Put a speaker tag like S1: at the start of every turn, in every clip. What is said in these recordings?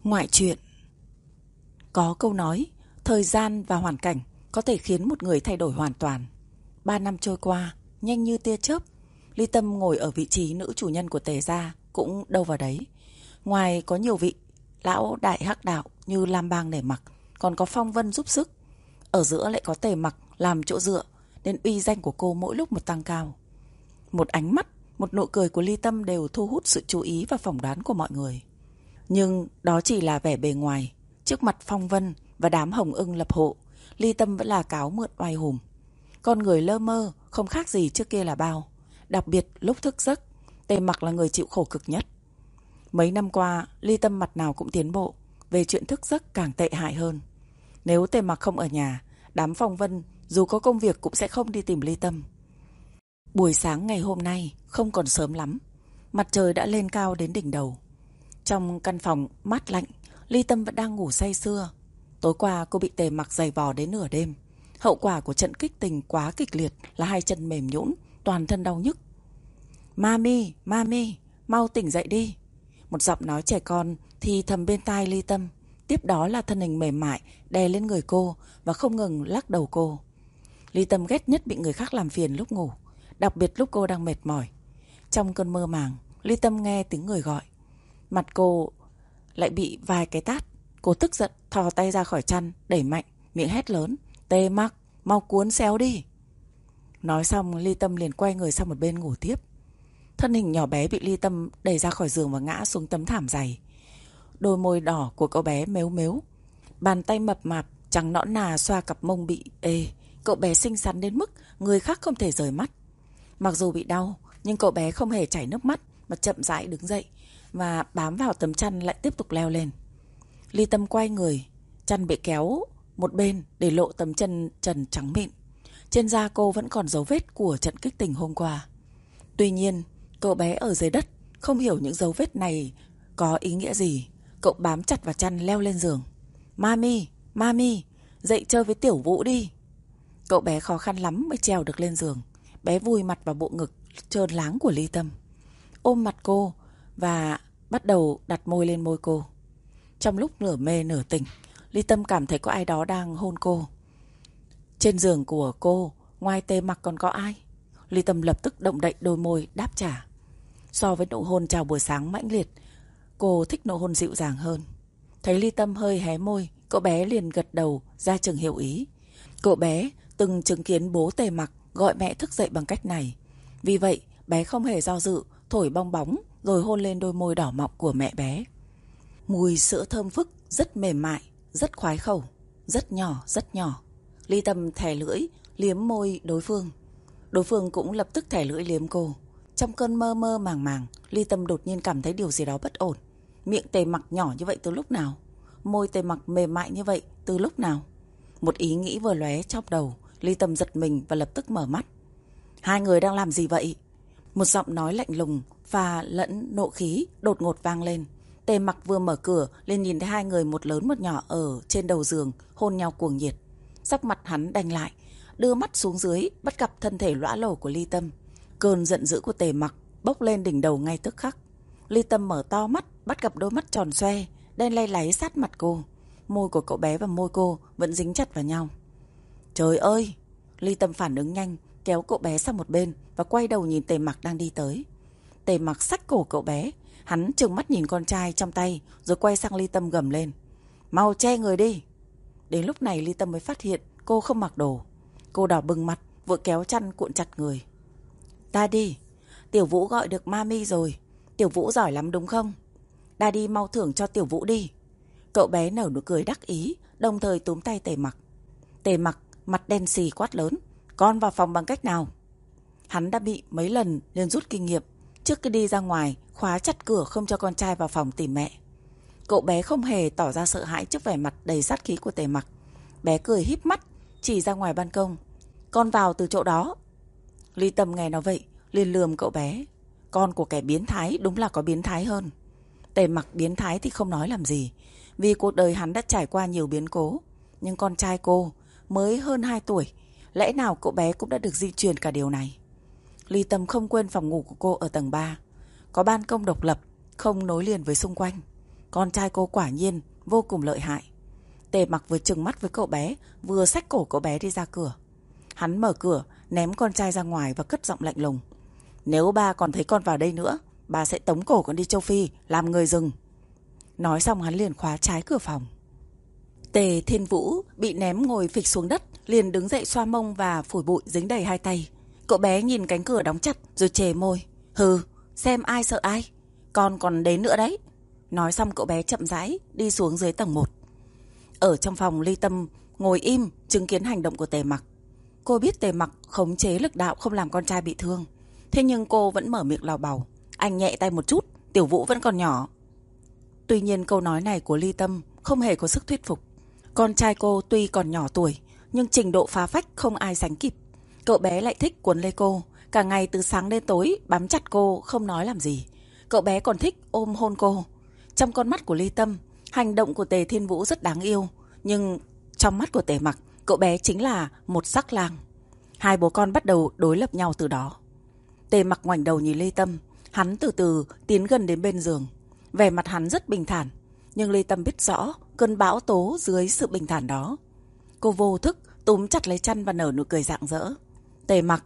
S1: Ngoại truyện. Có câu nói, thời gian và hoàn cảnh có thể khiến một người thay đổi hoàn toàn. 3 năm trôi qua, nhanh như tia chớp, Ly Tâm ngồi ở vị trí nữ chủ nhân của Tề gia cũng đâu vào đấy. Ngoài có nhiều vị lão đại hắc đạo như Lam Bang nể mặc, còn có Phong Vân giúp sức. Ở giữa lại có Tề Mặc làm chỗ dựa, nên uy danh của cô mỗi lúc một tăng cao. Một ánh mắt, một nụ cười của Ly Tâm đều thu hút sự chú ý và phỏng đoán của mọi người. Nhưng đó chỉ là vẻ bề ngoài. Trước mặt Phong Vân và đám hồng ưng lập hộ, Ly Tâm vẫn là cáo mượn oai hùng. Con người lơ mơ, không khác gì trước kia là bao. Đặc biệt lúc thức giấc, Tề Mặc là người chịu khổ cực nhất. Mấy năm qua, Ly Tâm mặt nào cũng tiến bộ, về chuyện thức giấc càng tệ hại hơn. Nếu Tề Mặc không ở nhà, đám Phong Vân dù có công việc cũng sẽ không đi tìm Ly Tâm. Buổi sáng ngày hôm nay không còn sớm lắm, mặt trời đã lên cao đến đỉnh đầu. Trong căn phòng mát lạnh, Ly Tâm vẫn đang ngủ say sưa. Tối qua cô bị Tề Mặc giày vò đến nửa đêm. Hậu quả của trận kích tình quá kịch liệt là hai chân mềm nhũn, toàn thân đau nhức. Mami, Mami, mau tỉnh dậy đi. Một giọng nói trẻ con thì thầm bên tai Ly Tâm. Tiếp đó là thân hình mềm mại đè lên người cô và không ngừng lắc đầu cô. Ly Tâm ghét nhất bị người khác làm phiền lúc ngủ, đặc biệt lúc cô đang mệt mỏi. Trong cơn mơ màng, Ly Tâm nghe tiếng người gọi. Mặt cô lại bị vài cái tát. Cô tức giận thò tay ra khỏi chăn, đẩy mạnh, miệng hét lớn: Tề Mặc, mau cuốn xéo đi. Nói xong, Ly Tâm liền quay người sang một bên ngủ tiếp. Thân hình nhỏ bé bị Ly Tâm đẩy ra khỏi giường và ngã xuống tấm thảm dày. Đôi môi đỏ của cậu bé mếu mếu, bàn tay mập mạp trắng nõn nà xoa cặp mông bị ê. Cậu bé xinh xắn đến mức người khác không thể rời mắt. Mặc dù bị đau, nhưng cậu bé không hề chảy nước mắt mà chậm rãi đứng dậy và bám vào tấm chăn lại tiếp tục leo lên. Ly Tâm quay người, chăn bị kéo một bên để lộ tấm chân trần trắng mịn. Trên da cô vẫn còn dấu vết của trận kích tình hôm qua. Tuy nhiên, cậu bé ở dưới đất không hiểu những dấu vết này có ý nghĩa gì. Cậu bám chặt vào chăn leo lên giường. Mami, Mami, dậy chơi với Tiểu Vũ đi. Cậu bé khó khăn lắm mới trèo được lên giường. Bé vùi mặt vào bộ ngực trơn láng của Ly Tâm, ôm mặt cô và bắt đầu đặt môi lên môi cô. Trong lúc nửa mê nửa tỉnh, Ly Tâm cảm thấy có ai đó đang hôn cô. Trên giường của cô, ngoài Tề Mặc còn có ai? Ly Tâm lập tức động đậy đôi môi đáp trả. So với nụ hôn chào buổi sáng mãnh liệt, cô thích nụ hôn dịu dàng hơn. Thấy Ly Tâm hơi hé môi, cậu bé liền gật đầu ra chừng hiểu ý. Cậu bé từng chứng kiến bố Tề Mặc gọi mẹ thức dậy bằng cách này. Vì vậy, bé không hề do dự, thổi bong bóng rồi hôn lên đôi môi đỏ mọng của mẹ bé. Mùi sữa thơm phức, rất mềm mại, rất khoái khẩu, rất nhỏ, rất nhỏ. Ly Tâm thè lưỡi, liếm môi đối phương. Đối phương cũng lập tức thè lưỡi liếm cô. Trong cơn mơ mơ màng màng, Ly Tâm đột nhiên cảm thấy điều gì đó bất ổn. Miệng Tề Mặc nhỏ như vậy từ lúc nào? Môi Tề Mặc mềm mại như vậy từ lúc nào? Một ý nghĩ vừa lóe trong đầu, Ly Tâm giật mình và lập tức mở mắt. Hai người đang làm gì vậy? Một giọng nói lạnh lùng pha lẫn nộ khí đột ngột vang lên. Tề Mặc vừa mở cửa liền nhìn thấy hai người một lớn một nhỏ ở trên đầu giường hôn nhau cuồng nhiệt. Sắc mặt hắn đanh lại, đưa mắt xuống dưới bắt gặp thân thể lõa lồ của Ly Tâm. Cơn giận dữ của Tề Mặc bốc lên đỉnh đầu ngay tức khắc. Ly Tâm mở to mắt, bắt gặp đôi mắt tròn xoe đen lay láy sát mặt cô. Môi của cậu bé và môi cô vẫn dính chặt vào nhau. Trời ơi! Ly Tâm phản ứng nhanh, kéo cậu bé sang một bên và quay đầu nhìn Tề Mặc đang đi tới. Tề Mặc xách cổ cậu bé, hắn trừng mắt nhìn con trai trong tay rồi quay sang Ly Tâm gầm lên: Mau che người đi! Đến lúc này Ly Tâm mới phát hiện cô không mặc đồ. Cô đỏ bừng mặt, vội kéo chăn cuộn chặt người. Daddy, Tiểu Vũ gọi được Mami rồi. Tiểu Vũ giỏi lắm đúng không? Daddy mau thưởng cho Tiểu Vũ đi. Cậu bé nở nụ cười đắc ý, đồng thời túm tay Tề Mặc. Tề Mặc mặt đen xì quát lớn: Con vào phòng bằng cách nào? Hắn đã bị mấy lần nên rút kinh nghiệm. Trước khi đi ra ngoài, khóa chặt cửa không cho con trai vào phòng tìm mẹ. Cậu bé không hề tỏ ra sợ hãi trước vẻ mặt đầy sát khí của Tề Mặc. Bé cười híp mắt, chỉ ra ngoài ban công. Con vào từ chỗ đó. Ly Tâm nghe nó vậy, liền lườm cậu bé. Con của kẻ biến thái đúng là có biến thái hơn. Tề Mặc biến thái thì không nói làm gì, vì cuộc đời hắn đã trải qua nhiều biến cố. Nhưng con trai cô mới hơn 2 tuổi, lẽ nào cậu bé cũng đã được di truyền cả điều này. Ly Tâm không quên phòng ngủ của cô ở tầng 3. Có ban công độc lập, không nối liền với xung quanh. con trai cô quả nhiên vô cùng lợi hại. Tề Mặc vừa trừng mắt với cậu bé, vừa xách cổ cậu bé đi ra cửa. Hắn mở cửa, ném con trai ra ngoài và cất giọng lạnh lùng. Nếu ba còn thấy con vào đây nữa, ba sẽ tống cổ con đi châu Phi, làm người rừng. Nói xong hắn liền khóa trái cửa phòng. Tề Thiên Vũ bị ném ngồi phịch xuống đất, liền đứng dậy xoa mông và phủi bụi dính đầy hai tay. Cậu bé nhìn cánh cửa đóng chặt rồi chề môi. Hừ, xem ai sợ ai, con còn đến nữa đấy. Nói xong cậu bé chậm rãi đi xuống dưới tầng 1. Ở trong phòng, Ly Tâm ngồi im chứng kiến hành động của Tề Mặc. Cô biết Tề Mặc khống chế lực đạo không làm con trai bị thương, thế nhưng cô vẫn mở miệng lào bào. Anh nhẹ tay một chút, Tiểu Vũ vẫn còn nhỏ. Tuy nhiên câu nói này của Ly Tâm không hề có sức thuyết phục. Con trai cô tuy còn nhỏ tuổi, nhưng trình độ phá phách không ai sánh kịp. Cậu bé lại thích cuốn lấy cô, cả ngày từ sáng đến tối bám chặt cô không nói làm gì. Cậu bé còn thích ôm hôn cô. Trong con mắt của Ly Tâm, hành động của Tề Thiên Vũ rất đáng yêu, nhưng trong mắt của Tề Mặc, cậu bé chính là một sắc lang. Hai bố con bắt đầu đối lập nhau từ đó. Tề Mặc ngoảnh đầu nhìn Ly Tâm, hắn từ từ tiến gần đến bên giường. Vẻ mặt hắn rất bình thản, nhưng Ly Tâm biết rõ cơn bão tố dưới sự bình thản đó. Cô vô thức túm chặt lấy chăn và nở nụ cười rạng rỡ. Tề Mặc,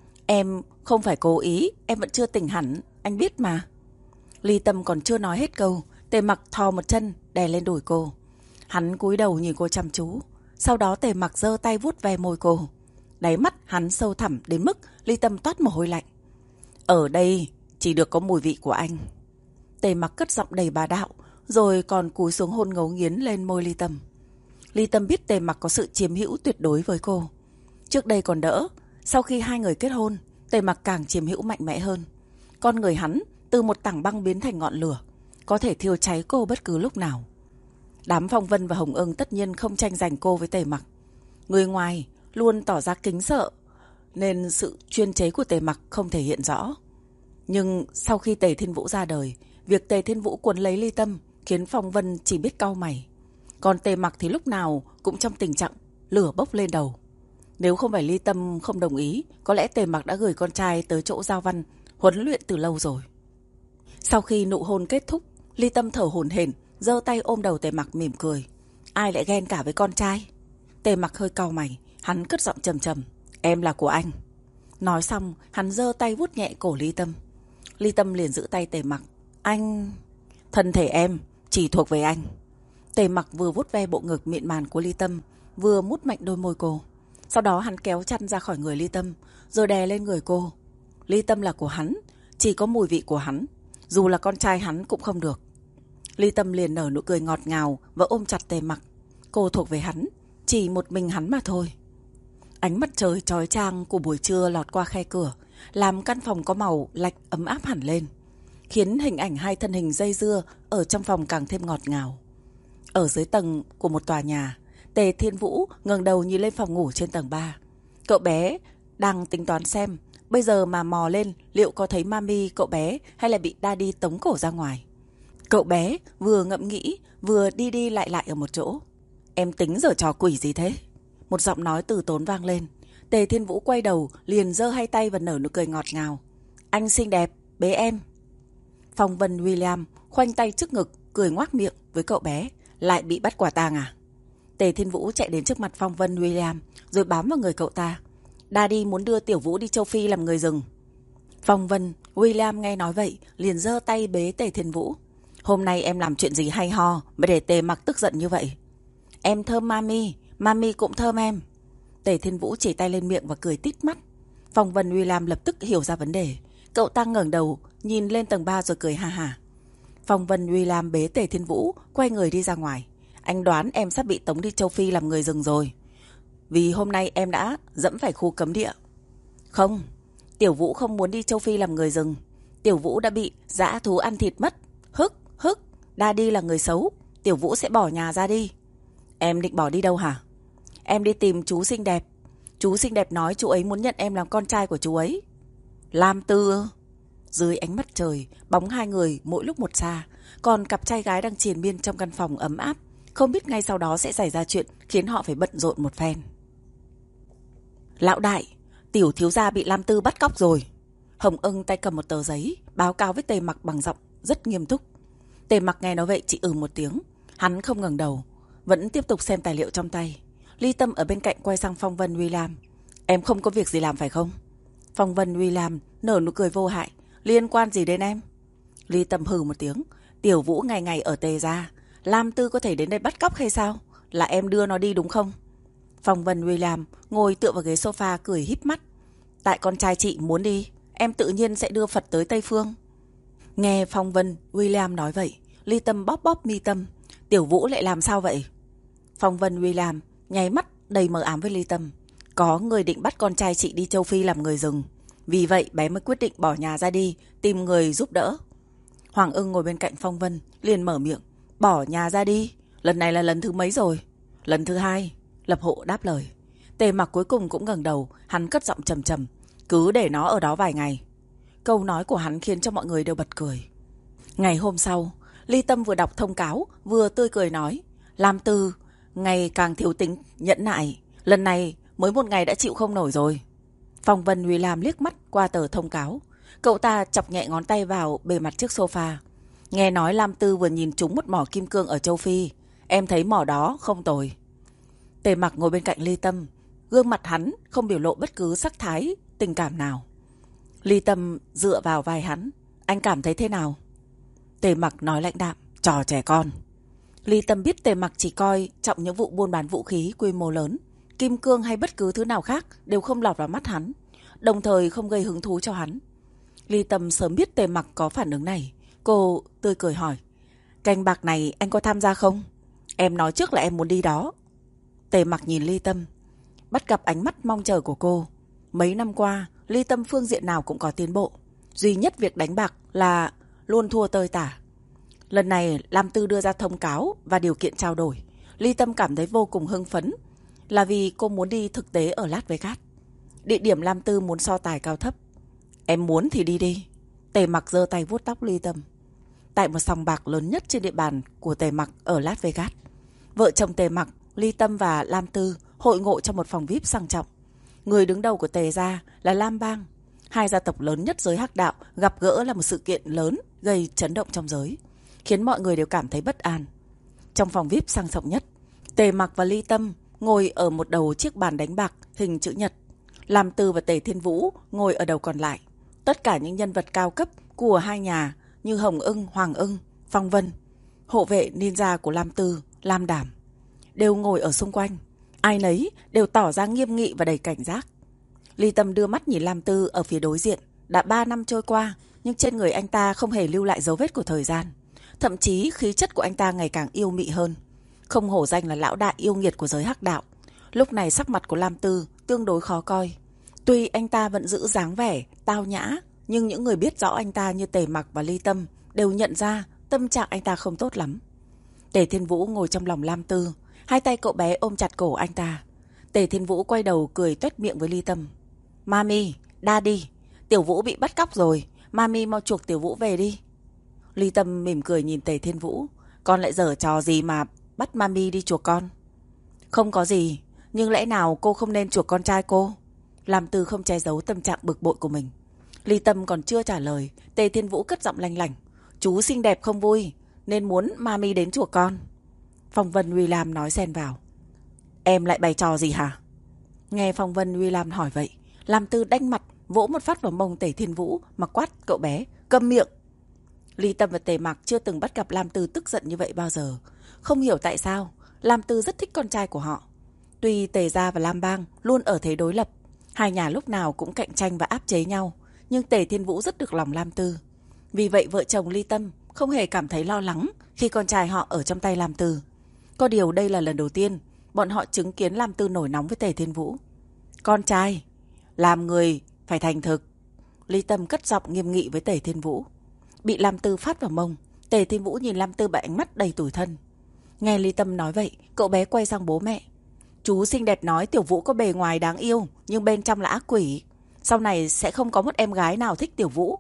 S1: em không phải cố ý, em vẫn chưa tỉnh hẳn, anh biết mà. Ly Tâm còn chưa nói hết câu, Tề Mặc thò một chân đè lên đùi cô. Hắn cúi đầu nhìn cô chăm chú, sau đó Tề Mặc giơ tay vuốt ve môi cô. Đáy mắt hắn sâu thẳm đến mức Ly Tâm toát mồ hôi lạnh. Ở đây chỉ được có mùi vị của anh. Tề Mặc cất giọng đầy bá đạo, rồi còn cúi xuống hôn ngấu nghiến lên môi Ly Tâm. Ly Tâm biết Tề Mặc có sự chiếm hữu tuyệt đối với cô. Trước đây còn đỡ, sau khi hai người kết hôn, Tề Mặc càng chiếm hữu mạnh mẽ hơn. Con người hắn từ một tảng băng biến thành ngọn lửa, có thể thiêu cháy cô bất cứ lúc nào. Đám Phong Vân và Hồng Ưng tất nhiên không tranh giành cô với Tề Mặc. Người ngoài luôn tỏ ra kính sợ, nên sự chuyên chế của Tề Mặc không thể hiện rõ. Nhưng sau khi Tề Thiên Vũ ra đời, việc Tề Thiên Vũ cuốn lấy Ly Tâm khiến Phong Vân chỉ biết cau mày. Còn Tề Mặc thì lúc nào cũng trong tình trạng lửa bốc lên đầu. Nếu không phải Ly Tâm không đồng ý, có lẽ Tề Mặc đã gửi con trai tới chỗ Giao Văn huấn luyện từ lâu rồi. Sau khi nụ hôn kết thúc, Ly Tâm thở hổn hển, giơ tay ôm đầu Tề Mặc mỉm cười. Ai lại ghen cả với con trai? Tề Mặc hơi cau mày, hắn cất giọng trầm trầm. Em là của anh. Nói xong, hắn giơ tay vuốt nhẹ cổ Ly Tâm. Ly Tâm liền giữ tay Tề Mặc. Anh... Thân thể em chỉ thuộc về anh. Tề Mặc vừa vuốt ve bộ ngực mịn màng của Ly Tâm, vừa mút mạnh đôi môi cô. Sau đó hắn kéo chăn ra khỏi người Ly Tâm, rồi đè lên người cô. Ly Tâm là của hắn, chỉ có mùi vị của hắn, dù là con trai hắn cũng không được. Ly Tâm liền nở nụ cười ngọt ngào và ôm chặt Tề Mặc. Cô thuộc về hắn, chỉ một mình hắn mà thôi. Ánh mặt trời chói chang của buổi trưa lọt qua khe cửa, làm căn phòng có màu lạnh ấm áp hẳn lên, khiến hình ảnh hai thân hình dây dưa ở trong phòng càng thêm ngọt ngào. Ở dưới tầng của một tòa nhà, Tề Thiên Vũ ngẩng đầu nhìn lên phòng ngủ trên tầng 3. Cậu bé đang tính toán xem bây giờ mà mò lên liệu có thấy mami cậu bé hay là bị daddy tống cổ ra ngoài. Cậu bé vừa ngẫm nghĩ vừa đi đi lại lại ở một chỗ. Em tính giở trò quỷ gì thế? Một giọng nói từ tốn vang lên. Tề Thiên Vũ quay đầu liền giơ hai tay và nở nụ cười ngọt ngào. Anh xinh đẹp, bế em. Phong Vân William khoanh tay trước ngực cười ngoác miệng với cậu bé. Lại bị bắt quả tang à? Tề Thiên Vũ chạy đến trước mặt Phong Vân William rồi bám vào người cậu ta. Daddy muốn đưa Tiểu Vũ đi châu Phi làm người rừng. Phong Vân William nghe nói vậy liền giơ tay bế Tề Thiên Vũ. Hôm nay em làm chuyện gì hay ho mà để Tề Mặc tức giận như vậy? Em thơm mami, mami cũng thơm em. Tề Thiên Vũ chỉ tay lên miệng và cười tít mắt. Phong Vân William lập tức hiểu ra vấn đề. Cậu ta ngẩng đầu nhìn lên tầng 3 rồi cười ha hả. Phong Vân William bế Tề Thiên Vũ quay người đi ra ngoài. Anh đoán em sắp bị tống đi châu Phi làm người rừng rồi, vì hôm nay em đã dẫm phải khu cấm địa. Không, Tiểu Vũ không muốn đi châu Phi làm người rừng. Tiểu Vũ đã bị dã thú ăn thịt mất. Hức, daddy là người xấu, Tiểu Vũ sẽ bỏ nhà ra đi. Em định bỏ đi đâu hả? Em đi tìm chú xinh đẹp. Chú xinh đẹp nói chú ấy muốn nhận em làm con trai của chú ấy. Lam Tư. Dưới ánh mặt trời, bóng hai người mỗi lúc một xa. Còn cặp trai gái đang triền miên trong căn phòng ấm áp, không biết ngay sau đó sẽ xảy ra chuyện khiến họ phải bận rộn một phen. Lão đại, Tiểu thiếu gia bị Lam Tư bắt cóc rồi. Hồng Ưng tay cầm một tờ giấy báo cáo với Tề Mặc bằng giọng rất nghiêm túc. Tề Mặc nghe nói vậy chỉ một tiếng. Hắn không ngẩng đầu, vẫn tiếp tục xem tài liệu trong tay. Ly Tâm ở bên cạnh quay sang Phong Vân William. Em không có việc gì làm phải không? Phong Vân William nở nụ cười vô hại. Liên quan gì đến em? Ly Tâm hừ một tiếng. Tiểu Vũ ngày ngày ở Tề gia, Lam Tư có thể đến đây bắt cóc hay sao? Là em đưa nó đi đúng không? Phong Vân William ngồi tựa vào ghế sofa cười híp mắt. Tại con trai chị muốn đi, em tự nhiên sẽ đưa Phật tới Tây Phương. Nghe Phong Vân William nói vậy, Ly Tâm bóp bóp mi tâm. Tiểu Vũ lại làm sao vậy? Phong Vân William nháy mắt đầy mờ ám với Ly Tâm. Có người định bắt con trai chị đi châu Phi làm người rừng. Vì vậy bé mới quyết định bỏ nhà ra đi, tìm người giúp đỡ. Hoàng Ưng ngồi bên cạnh Phong Vân, liền mở miệng. Bỏ nhà ra đi? Lần này là lần thứ mấy rồi? Lần thứ 2, Lập Hộ đáp lời. Tề Mặc cuối cùng cũng ngẩng đầu, hắn cất giọng trầm trầm. Cứ để nó ở đó vài ngày. Câu nói của hắn khiến cho mọi người đều bật cười. Ngày hôm sau, Ly Tâm vừa đọc thông cáo, vừa tươi cười nói. Lam Tư, ngày càng thiếu tính, nhẫn nại. Lần này mới một ngày đã chịu không nổi rồi. Phong Vân William liếc mắt qua tờ thông cáo. Cậu ta chọc nhẹ ngón tay vào bề mặt chiếc sofa. Nghe nói Lam Tư vừa nhìn trúng một mỏ kim cương ở châu Phi. Em thấy mỏ đó không tồi. Tề Mặc ngồi bên cạnh Ly Tâm. Gương mặt hắn không biểu lộ bất cứ sắc thái, tình cảm nào. Ly Tâm dựa vào vai hắn. Anh cảm thấy thế nào? Tề Mặc nói lãnh đạm. Trò trẻ con. Ly Tâm biết Tề Mặc chỉ coi trọng những vụ buôn bán vũ khí quy mô lớn. Kim cương hay bất cứ thứ nào khác đều không lọt vào mắt hắn, đồng thời không gây hứng thú cho hắn. Ly Tâm sớm biết Tề Mặc có phản ứng này. Cô tươi cười hỏi. Canh bạc này anh có tham gia không? Em nói trước là em muốn đi đó. Tề Mặc nhìn Ly Tâm, bắt gặp ánh mắt mong chờ của cô. Mấy năm qua, Ly Tâm phương diện nào cũng có tiến bộ. Duy nhất việc đánh bạc là luôn thua tơi tả. Lần này Lam Tư đưa ra thông cáo và điều kiện trao đổi. Ly Tâm cảm thấy vô cùng hưng phấn, là vì cô muốn đi thực tế ở Las Vegas. Địa điểm Lam Tư muốn so tài cao thấp. Em muốn thì đi đi. Tề Mặc giơ tay vuốt tóc Ly Tâm. Tại một sòng bạc lớn nhất trên địa bàn của Tề Mặc ở Las Vegas, vợ chồng Tề Mặc, Ly Tâm và Lam Tư hội ngộ trong một phòng VIP sang trọng. Người đứng đầu của Tề gia là Lam Bang. Hai gia tộc lớn nhất giới hắc đạo gặp gỡ là một sự kiện lớn gây chấn động trong giới, khiến mọi người đều cảm thấy bất an. Trong phòng VIP sang trọng nhất, Tề Mặc và Ly Tâm ngồi ở một đầu chiếc bàn đánh bạc hình chữ nhật. Lam Tư và Tề Thiên Vũ ngồi ở đầu còn lại. Tất cả những nhân vật cao cấp của hai nhà như Hồng Ưng, Hoàng Ưng, Phong Vân, hộ vệ ninja của Lam Tư, Lam Đảm đều ngồi ở xung quanh. Ai nấy đều tỏ ra nghiêm nghị và đầy cảnh giác. Ly Tâm đưa mắt nhìn Lam Tư ở phía đối diện. Đã 3 năm trôi qua, nhưng trên người anh ta không hề lưu lại dấu vết của thời gian. Thậm chí khí chất của anh ta ngày càng yêu mị hơn. Không hổ danh là lão đại yêu nghiệt của giới hắc đạo. Lúc này sắc mặt của Lam Tư tương đối khó coi. Tuy anh ta vẫn giữ dáng vẻ tao nhã, nhưng những người biết rõ anh ta như Tề Mặc và Ly Tâm đều nhận ra tâm trạng anh ta không tốt lắm. Tề Thiên Vũ ngồi trong lòng Lam Tư, hai tay cậu bé ôm chặt cổ anh ta. Tề Thiên Vũ quay đầu cười toét miệng với Ly Tâm. Mami, Daddy, Tiểu Vũ bị bắt cóc rồi, Mami mau chuộc Tiểu Vũ về đi. Ly Tâm mỉm cười nhìn Tề Thiên Vũ. Con lại giở trò gì mà bắt Mami đi chuộc con? Không có gì, nhưng lẽ nào cô không nên chuộc con trai cô? Lam Tư không che giấu tâm trạng bực bội của mình. Ly Tâm còn chưa trả lời, Tề Thiên Vũ cất giọng lanh lảnh. Chú xinh đẹp không vui, nên muốn Mami đến chuộc con. Phong Vân William nói xen vào. Em lại bày trò gì hả? Nghe Phong Vân William hỏi vậy, Lam Tư đanh mặt, vỗ một phát vào mông Tề Thiên Vũ mà quát cậu bé, câm miệng. Ly Tâm và Tề Mặc chưa từng bắt gặp Lam Tư tức giận như vậy bao giờ. Không hiểu tại sao, Lam Tư rất thích con trai của họ. Tuy Tề gia và Lam Bang luôn ở thế đối lập, hai nhà lúc nào cũng cạnh tranh và áp chế nhau, nhưng Tề Thiên Vũ rất được lòng Lam Tư. Vì vậy vợ chồng Ly Tâm không hề cảm thấy lo lắng khi con trai họ ở trong tay Lam Tư. Có điều đây là lần đầu tiên bọn họ chứng kiến Lam Tư nổi nóng với Tề Thiên Vũ. Con trai, làm người phải thành thực. Ly Tâm cất giọng nghiêm nghị với Tề Thiên Vũ. Bị Lam Tư phát vào mông, Tề Thiên Vũ nhìn Lam Tư bằng ánh mắt đầy tủi thân. Nghe Ly Tâm nói vậy, cậu bé quay sang bố mẹ. Chú xinh đẹp nói Tiểu Vũ có bề ngoài đáng yêu, nhưng bên trong là ác quỷ. Sau này sẽ không có một em gái nào thích Tiểu Vũ.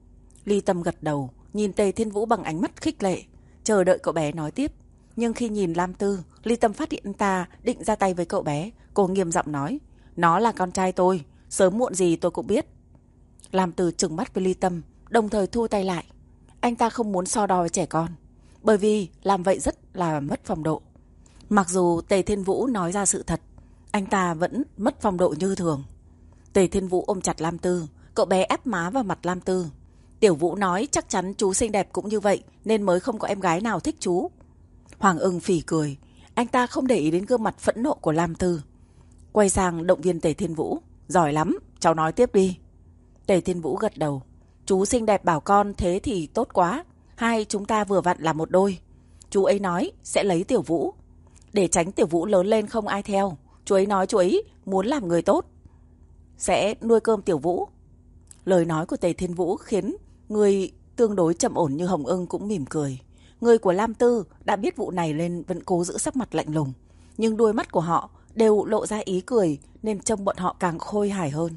S1: Ly Tâm gật đầu, nhìn Tề Thiên Vũ bằng ánh mắt khích lệ, chờ đợi cậu bé nói tiếp. Nhưng khi nhìn Lam Tư, Ly Tâm phát hiện anh ta định ra tay với cậu bé. Cô nghiêm giọng nói, nó là con trai tôi, sớm muộn gì tôi cũng biết. Lam Tư trừng mắt với Ly Tâm, đồng thời thu tay lại. Anh ta không muốn so đo với trẻ con. bởi vì làm vậy rất là mất phong độ. Mặc dù Tề Thiên Vũ nói ra sự thật, anh ta vẫn mất phong độ như thường. Tề Thiên Vũ ôm chặt Lam Tư, cậu bé ép má vào mặt Lam Tư. Tiểu Vũ nói chắc chắn chú xinh đẹp cũng như vậy nên mới không có em gái nào thích chú. Hoàng Ưng phỉ cười, anh ta không để ý đến gương mặt phẫn nộ của Lam Tư. Quay sang động viên Tề Thiên Vũ, giỏi lắm, cháu nói tiếp đi. Tề Thiên Vũ gật đầu, chú xinh đẹp bảo con thế thì tốt quá, hai chúng ta vừa vặn là một đôi. Chú ấy nói sẽ lấy Tiểu Vũ, để tránh Tiểu Vũ lớn lên không ai theo. Chú ấy nói chú ấy muốn làm người tốt, sẽ nuôi cơm Tiểu Vũ. Lời nói của Tề Thiên Vũ khiến người tương đối trầm ổn như Hồng Ưng cũng mỉm cười. Người của Lam Tư đã biết vụ này nên vẫn cố giữ sắc mặt lạnh lùng, nhưng đôi mắt của họ đều lộ ra ý cười nên trông bọn họ càng khôi hài hơn.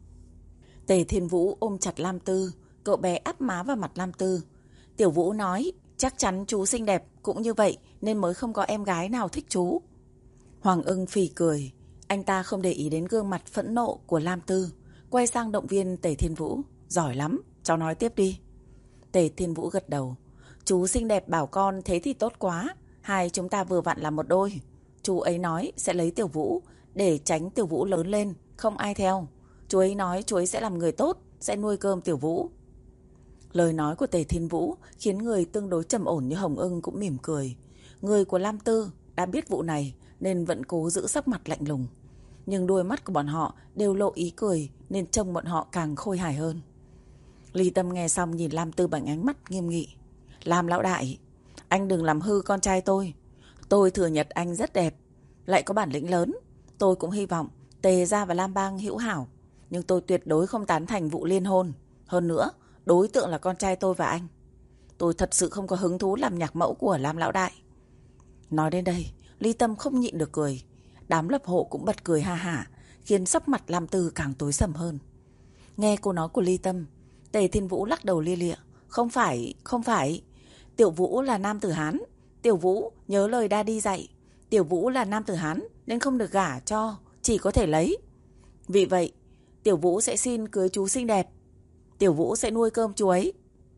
S1: Tề Thiên Vũ ôm chặt Lam Tư, cậu bé áp má vào mặt Lam Tư. Tiểu Vũ nói chắc chắn chú xinh đẹp cũng như vậy nên mới không có em gái nào thích chú. Hoàng Ưng phì cười, anh ta không để ý đến gương mặt phẫn nộ của Lam Tư, quay sang động viên Tề Thiên Vũ, giỏi lắm, cháu nói tiếp đi. Tề Thiên Vũ gật đầu, chú xinh đẹp bảo con thế thì tốt quá, hai chúng ta vừa vặn là một đôi. Chú ấy nói sẽ lấy Tiểu Vũ, để tránh Tiểu Vũ lớn lên không ai theo. Chú ấy nói chú ấy sẽ làm người tốt, sẽ nuôi cơm Tiểu Vũ. Lời nói của Tề Thiên Vũ khiến người tương đối trầm ổn như Hồng Ưng cũng mỉm cười. Người của Lam Tư đã biết vụ này nên vẫn cố giữ sắc mặt lạnh lùng, nhưng đôi mắt của bọn họ đều lộ ý cười nên trông bọn họ càng khôi hài hơn. Ly Tâm nghe xong nhìn Lam Tư bằng ánh mắt nghiêm nghị. Lam lão đại, anh đừng làm hư con trai tôi. Tôi thừa nhận anh rất đẹp, lại có bản lĩnh lớn. Tôi cũng hy vọng Tề gia và Lam bang hữu hảo, nhưng tôi tuyệt đối không tán thành vụ liên hôn. Hơn nữa, đối tượng là con trai tôi và anh. Tôi thật sự không có hứng thú làm nhạc mẫu của Lam lão đại. Nói đến đây, Ly Tâm không nhịn được cười. Đám lập hộ cũng bật cười ha hả, khiến sắc mặt Lam Tư càng tối sầm hơn. Nghe cô nói của Ly Tâm, Tề Thiên Vũ lắc đầu lia lịa. Không phải. Tiểu Vũ là nam tử Hán. Tiểu Vũ nhớ lời Daddy dạy. Tiểu Vũ là nam tử Hán nên không được gả cho, chỉ có thể lấy. Vì vậy, Tiểu Vũ sẽ xin cưới chú xinh đẹp. Tiểu Vũ sẽ nuôi cơm chú ấy.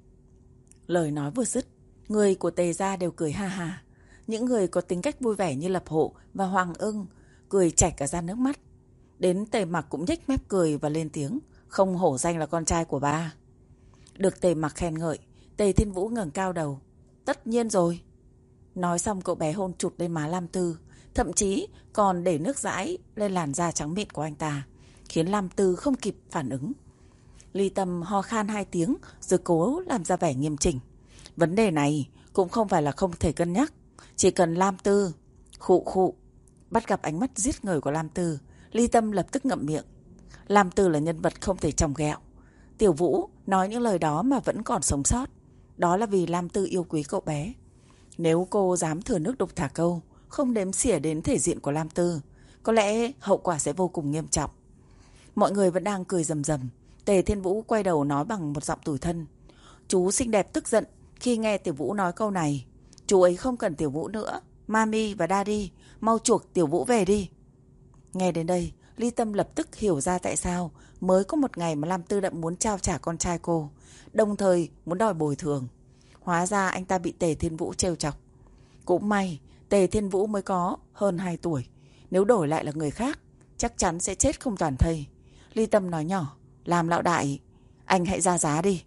S1: Lời nói vừa dứt, người của Tề gia đều cười ha ha. Những người có tính cách vui vẻ như Lập Hộ và Hoàng Ưng cười chảy cả ra nước mắt. Đến Tề Mặc cũng nhếch mép cười và lên tiếng, không hổ danh là con trai của ba. Được Tề Mặc khen ngợi, Tề Thiên Vũ ngẩng cao đầu. Tất nhiên rồi. Nói xong cậu bé hôn chụt lên má Lam Tư, thậm chí còn để nước dãi lên làn da trắng mịn của anh ta, khiến Lam Tư không kịp phản ứng. Ly Tâm ho khan 2 tiếng rồi cố làm ra vẻ nghiêm chỉnh. Vấn đề này cũng không phải là không thể cân nhắc, chỉ cần Lam Tư khụ. Bắt gặp ánh mắt giết người của Lam Tư, Ly Tâm lập tức ngậm miệng. Lam Tư là nhân vật không thể trồng ghẹo. Tiểu Vũ nói những lời đó mà vẫn còn sống sót, đó là vì Lam Tư yêu quý cậu bé. Nếu cô dám thừa nước đục thả câu, không đếm xỉa đến thể diện của Lam Tư, có lẽ hậu quả sẽ vô cùng nghiêm trọng. Mọi người vẫn đang cười rầm rầm. Tề Thiên Vũ quay đầu nói bằng một giọng tủi thân. Chú xinh đẹp tức giận khi nghe Tiểu Vũ nói câu này. Chú ấy không cần Tiểu Vũ nữa. Mami và Daddy mau chuộc Tiểu Vũ về đi. Nghe đến đây, Ly Tâm lập tức hiểu ra tại sao mới có một ngày mà Lam Tư đã muốn trao trả con trai cô, đồng thời muốn đòi bồi thường. Hóa ra anh ta bị Tề Thiên Vũ trêu chọc. Cũng may Tề Thiên Vũ mới có hơn 2 tuổi, nếu đổi lại là người khác chắc chắn sẽ chết không toàn thây. Ly Tâm nói nhỏ, Làm lão đại, anh hãy ra giá đi.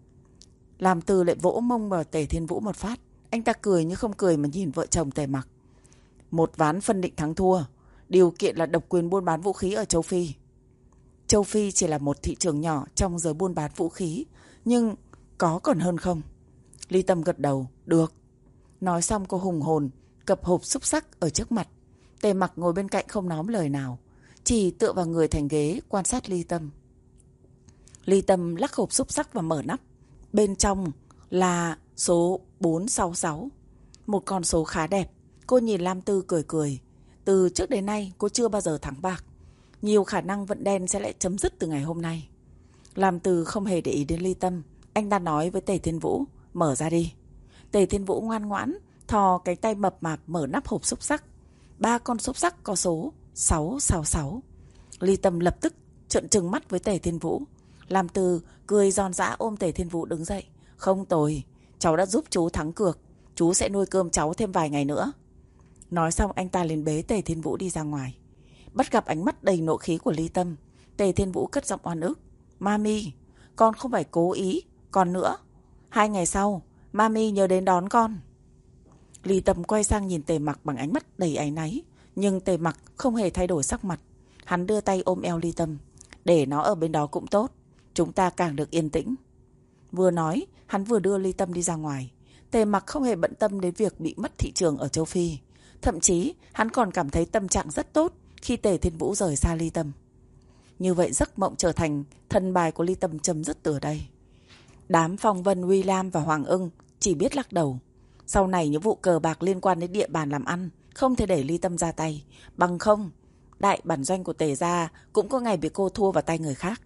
S1: Lam Tư lại vỗ mông vào Tề Thiên Vũ một phát. Anh ta cười như không cười mà nhìn vợ chồng Tề Mặc. Một ván phân định thắng thua, điều kiện là độc quyền buôn bán vũ khí ở châu Phi. Châu Phi chỉ là một thị trường nhỏ trong giới buôn bán vũ khí, nhưng có còn hơn không? Ly Tâm gật đầu, được. Nói xong cô hùng hồn cập hộp xúc xắc ở trước mặt. Tề Mặc ngồi bên cạnh không nói lời nào, chỉ tựa vào người thành ghế quan sát Ly Tâm. Ly Tâm lắc hộp xúc xắc và mở nắp. Bên trong là số 466, một con số khá đẹp. Cô nhìn Lam Tư cười cười. Từ trước đến nay cô chưa bao giờ thắng bạc, nhiều khả năng vận đen sẽ lại chấm dứt từ ngày hôm nay. Lam Tư không hề để ý đến Ly Tâm. Anh ta nói với Tề Thiên Vũ, mở ra đi. Tề Thiên Vũ ngoan ngoãn thò cái tay mập mạp mở nắp hộp xúc xắc. 3 con xúc xắc có số 666. Ly Tâm lập tức trợn trừng mắt với Tề Thiên Vũ. Lam Tư cười giòn giã ôm Tề Thiên Vũ đứng dậy. Không tồi, cháu đã giúp chú thắng cược. Chú sẽ nuôi cơm cháu thêm vài ngày nữa. Nói xong anh ta liền bế Tề Thiên Vũ đi ra ngoài. Bắt gặp ánh mắt đầy nộ khí của Ly Tâm, Tề Thiên Vũ cất giọng oan ức. Mami, con không phải cố ý. Còn nữa, 2 ngày sau Mami nhớ đến đón con. Ly Tâm quay sang nhìn Tề Mặc bằng ánh mắt đầy áy náy. Nhưng Tề Mặc không hề thay đổi sắc mặt. Hắn đưa tay ôm eo Ly Tâm. Để nó ở bên đó cũng tốt, chúng ta càng được yên tĩnh. Vừa nói, hắn vừa đưa Ly Tâm đi ra ngoài. Tề Mặc không hề bận tâm đến việc bị mất thị trường ở châu Phi. Thậm chí, hắn còn cảm thấy tâm trạng rất tốt khi Tề Thiên Vũ rời xa Ly Tâm. Như vậy giấc mộng trở thành thân bài của Ly Tâm chấm dứt từ đây. Đám Phong Vân, William và Hoàng Ưng chỉ biết lắc đầu. Sau này những vụ cờ bạc liên quan đến địa bàn làm ăn không thể để Ly Tâm ra tay. Bằng không, đại bản doanh của Tề gia cũng có ngày bị cô thua vào tay người khác.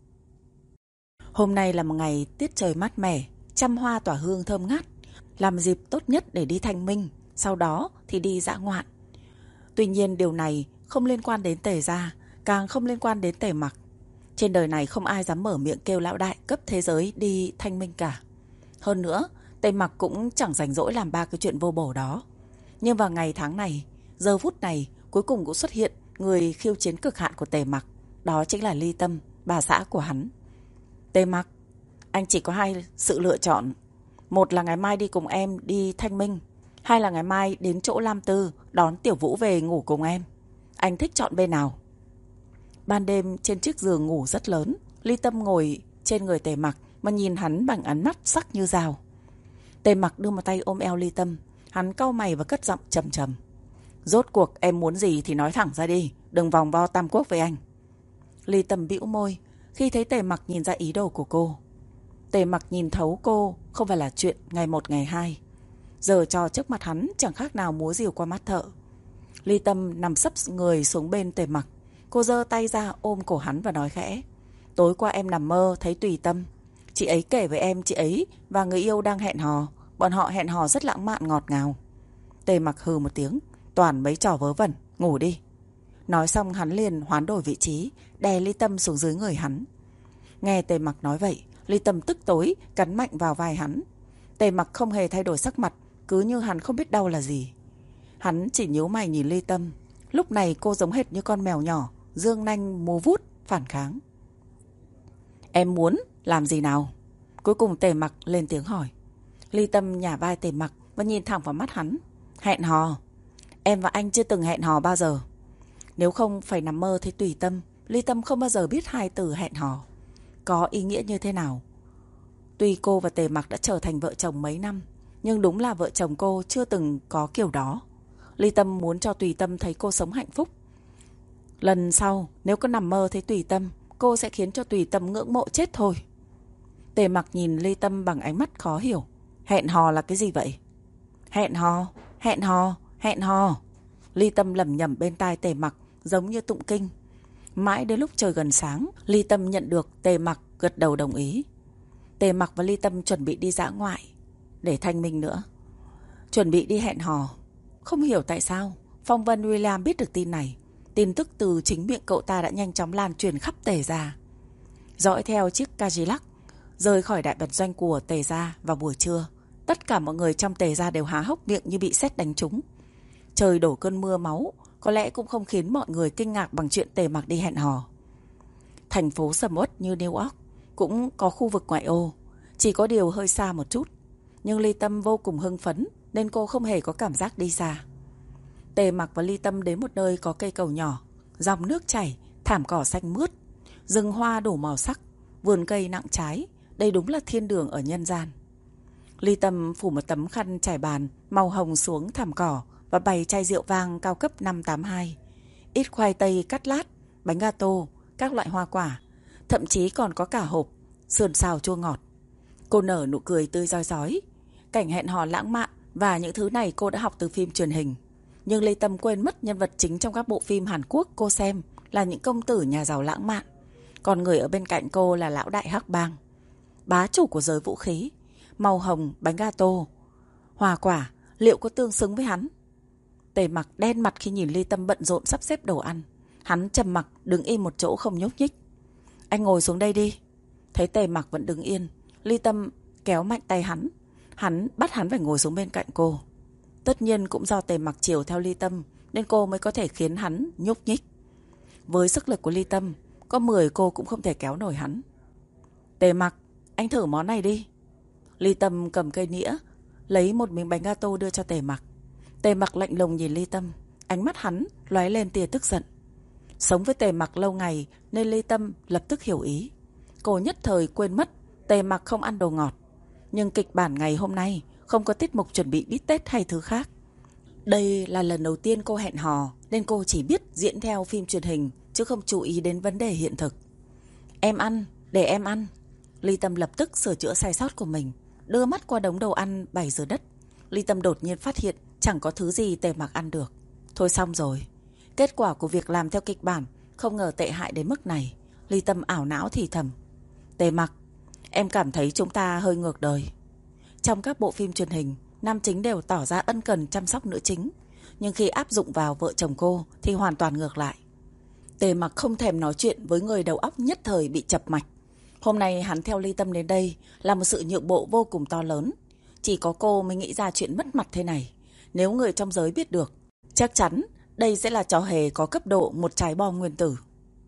S1: Hôm nay là một ngày tiết trời mát mẻ, trăm hoa tỏa hương thơm ngát, làm dịp tốt nhất để đi thanh minh, sau đó thì đi dã ngoạn. Tuy nhiên điều này không liên quan đến Tề gia, càng không liên quan đến Tề Mặc. Trên đời này không ai dám mở miệng kêu lão đại cấp thế giới đi thanh minh cả. Hơn nữa, Tề Mặc cũng chẳng rảnh rỗi làm ba cái chuyện vô bổ đó. Nhưng vào ngày tháng này, giờ phút này, cuối cùng cũng xuất hiện người khiêu chiến cực hạn của Tề Mặc. Đó chính là Ly Tâm, bà xã của hắn. Tề Mặc, anh chỉ có 2 sự lựa chọn. Một là ngày mai đi cùng em đi thanh minh, 2 là ngày mai đến chỗ Lam Tư đón Tiểu Vũ về ngủ cùng em. Anh thích chọn bên nào? Ban đêm trên chiếc giường ngủ rất lớn, Ly Tâm ngồi trên người Tề Mặc mà nhìn hắn bằng ánh mắt sắc như dao. Tề Mặc đưa một tay ôm eo Ly Tâm, hắn cau mày và cất giọng trầm trầm. Rốt cuộc em muốn gì thì nói thẳng ra đi, đừng vòng vo tam quốc với anh. Ly Tâm bĩu môi khi thấy Tề Mặc nhìn ra ý đồ của cô. Tề Mặc nhìn thấu cô không phải là chuyện ngày 1 ngày 2. Giờ trò trước mặt hắn chẳng khác nào múa rìu qua mắt thợ. Ly Tâm nằm sấp người xuống bên Tề Mặc. Cô giơ tay ra ôm cổ hắn và nói khẽ. Tối qua em nằm mơ thấy Tùy Tâm. Chị ấy kể với em chị ấy và người yêu đang hẹn hò. Bọn họ hẹn hò rất lãng mạn ngọt ngào. Tề Mặc hừ một tiếng. Toàn mấy trò vớ vẩn, ngủ đi. Nói xong hắn liền hoán đổi vị trí, đè Ly Tâm xuống dưới người hắn. Nghe Tề Mặc nói vậy, Ly Tâm tức tối cắn mạnh vào vai hắn. Tề Mặc không hề thay đổi sắc mặt, cứ như hắn không biết đau là gì. Hắn chỉ nhíu mày nhìn Ly Tâm. Lúc này cô giống hệt như con mèo nhỏ, dương nanh múa vút phản kháng. Em muốn làm gì nào? Cuối cùng Tề Mặc lên tiếng hỏi. Ly Tâm nhả vai Tề Mặc và nhìn thẳng vào mắt hắn. Hẹn hò? Em và anh chưa từng hẹn hò bao giờ. Nếu không phải nằm mơ thấy Tùy Tâm, Ly Tâm không bao giờ biết 2 từ hẹn hò có ý nghĩa như thế nào. Tuy cô và Tề Mặc đã trở thành vợ chồng mấy năm, nhưng đúng là vợ chồng cô chưa từng có kiểu đó. Ly Tâm muốn cho Tùy Tâm thấy cô sống hạnh phúc. Lần sau nếu có nằm mơ thấy Tùy Tâm, cô sẽ khiến cho Tùy Tâm ngưỡng mộ chết thôi. Tề Mặc nhìn Ly Tâm bằng ánh mắt khó hiểu. Hẹn hò là cái gì vậy? Hẹn hò, hẹn hò, hẹn hò. Ly Tâm lẩm nhẩm bên tai Tề Mặc giống như tụng kinh. Mãi đến lúc trời gần sáng, Ly Tâm nhận được Tề Mặc gật đầu đồng ý. Tề Mặc và Ly Tâm chuẩn bị đi dã ngoại để thanh minh nữa, chuẩn bị đi hẹn hò. Không hiểu tại sao Phong Vân William biết được tin này. Tin tức từ chính miệng cậu ta đã nhanh chóng lan truyền khắp Tề gia. Dõi theo chiếc Cadillac rời khỏi đại bản doanh của Tề gia vào buổi trưa, tất cả mọi người trong Tề gia đều há hốc miệng như bị sét đánh trúng. Trời đổ cơn mưa máu có lẽ cũng không khiến mọi người kinh ngạc bằng chuyện Tề Mặc đi hẹn hò. Thành phố sầm uất như New York cũng có khu vực ngoại ô, chỉ có điều hơi xa một chút. Nhưng Ly Tâm vô cùng hưng phấn nên cô không hề có cảm giác đi xa. Tề Mặc và Ly Tâm đến một nơi có cây cầu nhỏ, dòng nước chảy, thảm cỏ xanh mướt, rừng hoa đủ màu sắc, vườn cây nặng trái. Đây đúng là thiên đường ở nhân gian. Ly Tâm phủ một tấm khăn trải bàn màu hồng xuống thảm cỏ và bày chai rượu vang cao cấp 582, ít khoai tây cắt lát, bánh gato, các loại hoa quả, thậm chí còn có cả hộp sườn xào chua ngọt. Cô nở nụ cười tươi rói rói. Cảnh hẹn hò lãng mạn và những thứ này cô đã học từ phim truyền hình. Nhưng Ly Tâm quên mất nhân vật chính trong các bộ phim Hàn Quốc cô xem là những công tử nhà giàu lãng mạn. Còn người ở bên cạnh cô là lão đại hắc bang, bá chủ của giới vũ khí. Màu hồng, bánh gato, hoa quả liệu có tương xứng với hắn? Tề Mặc đen mặt khi nhìn Ly Tâm bận rộn sắp xếp đồ ăn. Hắn trầm mặc đứng im một chỗ không nhúc nhích. Anh ngồi xuống đây đi. Thấy Tề Mặc vẫn đứng yên, Ly Tâm kéo mạnh tay hắn. Hắn bắt hắn phải ngồi xuống bên cạnh cô. Tất nhiên cũng do Tề Mặc chiều theo Ly Tâm nên cô mới có thể khiến hắn nhúc nhích. Với sức lực của Ly Tâm, có 10 cô cũng không thể kéo nổi hắn. Tề Mặc, anh thử món này đi. Ly Tâm cầm cây nĩa, lấy một miếng bánh gato đưa cho Tề Mặc. Tề Mặc lạnh lùng nhìn Ly Tâm, ánh mắt hắn lóe lên tia tức giận. Sống với Tề Mặc lâu ngày nên Ly Tâm lập tức hiểu ý. Cô nhất thời quên mất Tề Mặc không ăn đồ ngọt. Nhưng kịch bản ngày hôm nay không có tiết mục chuẩn bị bít tết hay thứ khác. Đây là lần đầu tiên cô hẹn hò nên cô chỉ biết diễn theo phim truyền hình chứ không chú ý đến vấn đề hiện thực. Em ăn, để em ăn. Ly Tâm lập tức sửa chữa sai sót của mình, đưa mắt qua đống đồ ăn bày dưới đất. Ly Tâm đột nhiên phát hiện chẳng có thứ gì Tề Mặc ăn được. Thôi xong rồi. Kết quả của việc làm theo kịch bản không ngờ tệ hại đến mức này. Ly Tâm ảo não thì thầm. Tề Mặc, em cảm thấy chúng ta hơi ngược đời. Trong các bộ phim truyền hình, nam chính đều tỏ ra ân cần chăm sóc nữ chính. Nhưng khi áp dụng vào vợ chồng cô thì hoàn toàn ngược lại. Tề Mặc không thèm nói chuyện với người đầu óc nhất thời bị chập mạch. Hôm nay hắn theo Ly Tâm đến đây là một sự nhượng bộ vô cùng to lớn. Chỉ có cô mới nghĩ ra chuyện mất mặt thế này. Nếu người trong giới biết được, chắc chắn đây sẽ là trò hề có cấp độ một trái bom nguyên tử.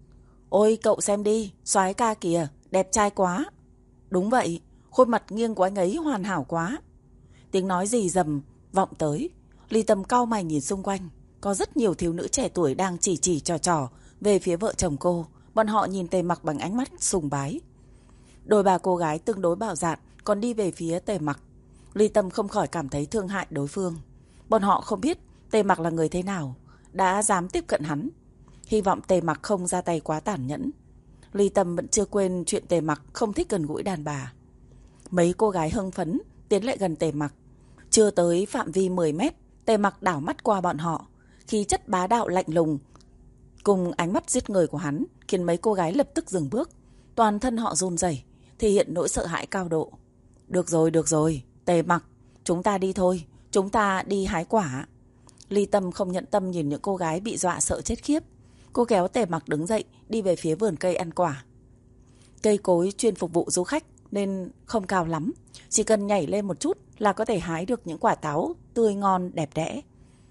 S1: Ôi cậu xem đi, soái ca kìa, đẹp trai quá. Đúng vậy, khuôn mặt nghiêng của anh ấy hoàn hảo quá. Tiếng nói rì rầm vọng tới. Ly Tâm cau mày nhìn xung quanh. Có rất nhiều thiếu nữ trẻ tuổi đang chỉ trò về phía vợ chồng cô. Bọn họ nhìn Tề Mặc bằng ánh mắt sùng bái. Đôi bà cô gái tương đối bạo dạn còn đi về phía Tề Mặc. Ly Tâm không khỏi cảm thấy thương hại đối phương. Bọn họ không biết Tề Mặc là người thế nào, đã dám tiếp cận hắn. Hy vọng Tề Mặc không ra tay quá tàn nhẫn. Ly Tâm vẫn chưa quên chuyện Tề Mặc không thích gần gũi đàn bà. Mấy cô gái hưng phấn tiến lại gần Tề Mặc. Chưa tới phạm vi 10 mét, Tề Mặc đảo mắt qua bọn họ. Khí chất bá đạo lạnh lùng cùng ánh mắt giết người của hắn khiến mấy cô gái lập tức dừng bước. Toàn thân họ run rẩy, thể hiện nỗi sợ hãi cao độ. Được rồi, Tề Mặc, chúng ta đi thôi, chúng ta đi hái quả. Ly Tâm không nhận tâm nhìn những cô gái bị dọa sợ chết khiếp. Cô kéo Tề Mặc đứng dậy, đi về phía vườn cây ăn quả. Cây cối chuyên phục vụ du khách nên không cao lắm, chỉ cần nhảy lên một chút là có thể hái được những quả táo tươi ngon đẹp đẽ.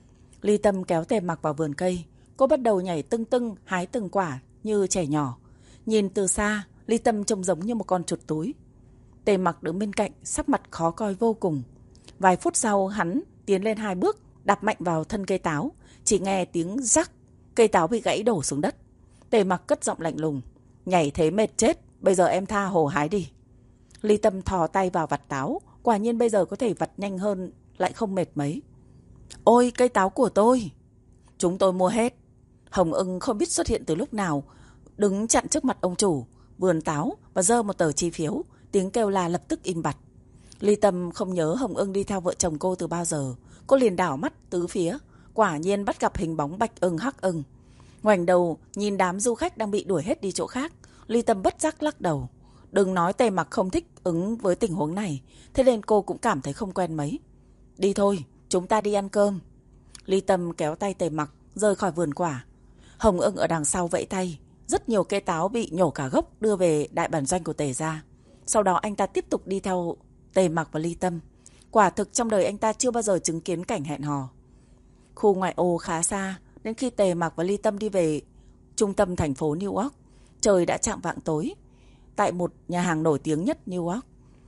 S1: Ly Tâm kéo Tề Mặc vào vườn cây, cô bắt đầu nhảy tưng tưng hái từng quả như trẻ nhỏ. Nhìn từ xa, Ly Tâm trông giống như một con chuột túi. Tề Mặc đứng bên cạnh, sắc mặt khó coi vô cùng. Vài phút sau, hắn tiến lên 2 bước, đạp mạnh vào thân cây táo, chỉ nghe tiếng rắc, cây táo bị gãy đổ xuống đất. Tề Mặc cất giọng lạnh lùng, nhảy thế mệt chết, bây giờ em tha hồ hái đi. Ly Tâm thò tay vào vặt táo, quả nhiên bây giờ có thể vặt nhanh hơn, lại không mệt mấy. Ôi, cây táo của tôi! Chúng tôi mua hết. Hồng Ưng không biết xuất hiện từ lúc nào, đứng chặn trước mặt ông chủ vườn táo và giơ một tờ chi phiếu. Tiếng kêu la lập tức im bặt. Ly Tâm không nhớ Hồng Ưng đi theo vợ chồng cô từ bao giờ. Cô liền đảo mắt tứ phía, quả nhiên bắt gặp hình bóng Bạch Ưng Hắc Ưng. Ngoảnh đầu nhìn đám du khách đang bị đuổi hết đi chỗ khác, Ly Tâm bất giác lắc đầu. Đừng nói Tề Mặc không thích ứng với tình huống này, thế nên cô cũng cảm thấy không quen mấy. Đi thôi, chúng ta đi ăn cơm. Ly Tâm kéo tay Tề Mặc rời khỏi vườn quả. Hồng Ưng ở đằng sau vẫy tay. Rất nhiều cây táo bị nhổ cả gốc đưa về đại bản doanh của Tề gia. Sau đó anh ta tiếp tục đi theo Tề Mặc và Ly Tâm. Quả thực trong đời anh ta chưa bao giờ chứng kiến cảnh hẹn hò. Khu ngoại ô khá xa, đến khi Tề Mặc và Ly Tâm đi về trung tâm thành phố New York, trời đã chạng vạng tối. Tại một nhà hàng nổi tiếng nhất New York.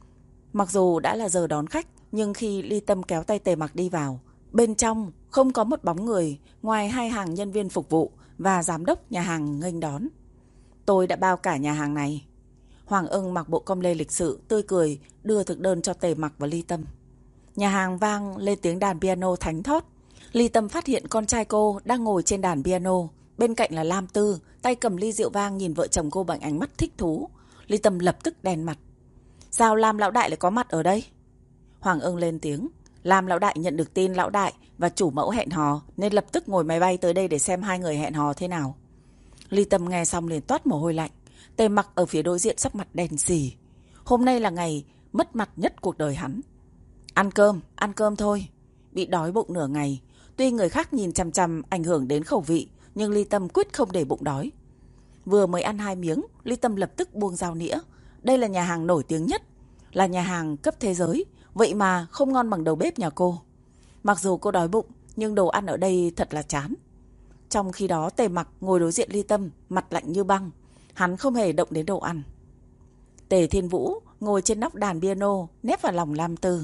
S1: Mặc dù đã là giờ đón khách, nhưng khi Ly Tâm kéo tay Tề Mặc đi vào, bên trong không có một bóng người ngoài 2 hàng nhân viên phục vụ và giám đốc nhà hàng nghênh đón. Tôi đã bao cả nhà hàng này. Hoàng Ưng mặc bộ com lê lịch sự, tươi cười đưa thực đơn cho Tề Mặc và Ly Tâm. Nhà hàng vang lên tiếng đàn piano thánh thót. Ly Tâm phát hiện con trai cô đang ngồi trên đàn piano, bên cạnh là Lam Tư, tay cầm ly rượu vang nhìn vợ chồng cô bằng ánh mắt thích thú. Ly Tâm lập tức đen mặt. Sao Lam lão đại lại có mặt ở đây? Hoàng Ưng lên tiếng. Lam lão đại nhận được tin lão đại và chủ mẫu hẹn hò nên lập tức ngồi máy bay tới đây để xem 2 người hẹn hò thế nào. Ly Tâm nghe xong liền toát mồ hôi lạnh. Tề Mặc ở phía đối diện sắc mặt đen xì. Hôm nay là ngày mất mặt nhất cuộc đời hắn. Ăn cơm thôi. Bị đói bụng nửa ngày. Tuy người khác nhìn chằm chằm ảnh hưởng đến khẩu vị, nhưng Ly Tâm quyết không để bụng đói. Vừa mới ăn 2 miếng, Ly Tâm lập tức buông dao nĩa. Đây là nhà hàng nổi tiếng nhất, là nhà hàng cấp thế giới, vậy mà không ngon bằng đầu bếp nhà cô. Mặc dù cô đói bụng, nhưng đồ ăn ở đây thật là chán. Trong khi đó Tề Mặc ngồi đối diện Ly Tâm, mặt lạnh như băng. Hắn không hề động đến đồ ăn. Tề Thiên Vũ ngồi trên nóc đàn piano, nép vào lòng Lam Tư.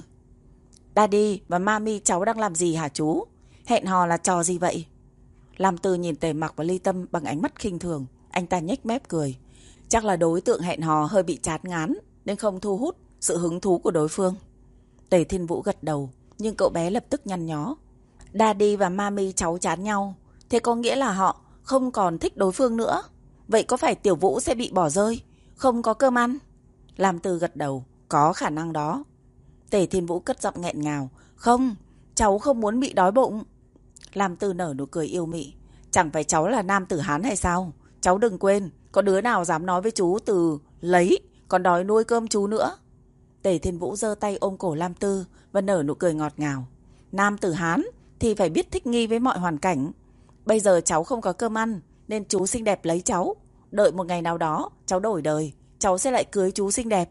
S1: Daddy và Mami cháu đang làm gì hả chú? Hẹn hò là trò gì vậy? Lam Tư nhìn Tề Mặc và Ly Tâm bằng ánh mắt khinh thường. Anh ta nhếch mép cười. Chắc là đối tượng hẹn hò hơi bị chán ngán, nên không thu hút sự hứng thú của đối phương. Tề Thiên Vũ gật đầu, nhưng cậu bé lập tức nhăn nhó. Daddy và Mami cháu chán nhau, thế có nghĩa là họ không còn thích đối phương nữa. Vậy có phải Tiểu Vũ sẽ bị bỏ rơi, không có cơm ăn? Lam Tư gật đầu, có khả năng đó. Tề Thiên Vũ cất giọng nghẹn ngào. Không, cháu không muốn bị đói bụng. Lam Tư nở nụ cười yêu mị. Chẳng phải cháu là nam tử Hán hay sao? Cháu đừng quên, có đứa nào dám nói với chú từ lấy, còn đòi nuôi cơm chú nữa. Tề Thiên Vũ giơ tay ôm cổ Lam Tư và nở nụ cười ngọt ngào. Nam tử Hán thì phải biết thích nghi với mọi hoàn cảnh. Bây giờ cháu không có cơm ăn, nên chú xinh đẹp lấy cháu. Đợi một ngày nào đó, cháu đổi đời, cháu sẽ lại cưới chú xinh đẹp.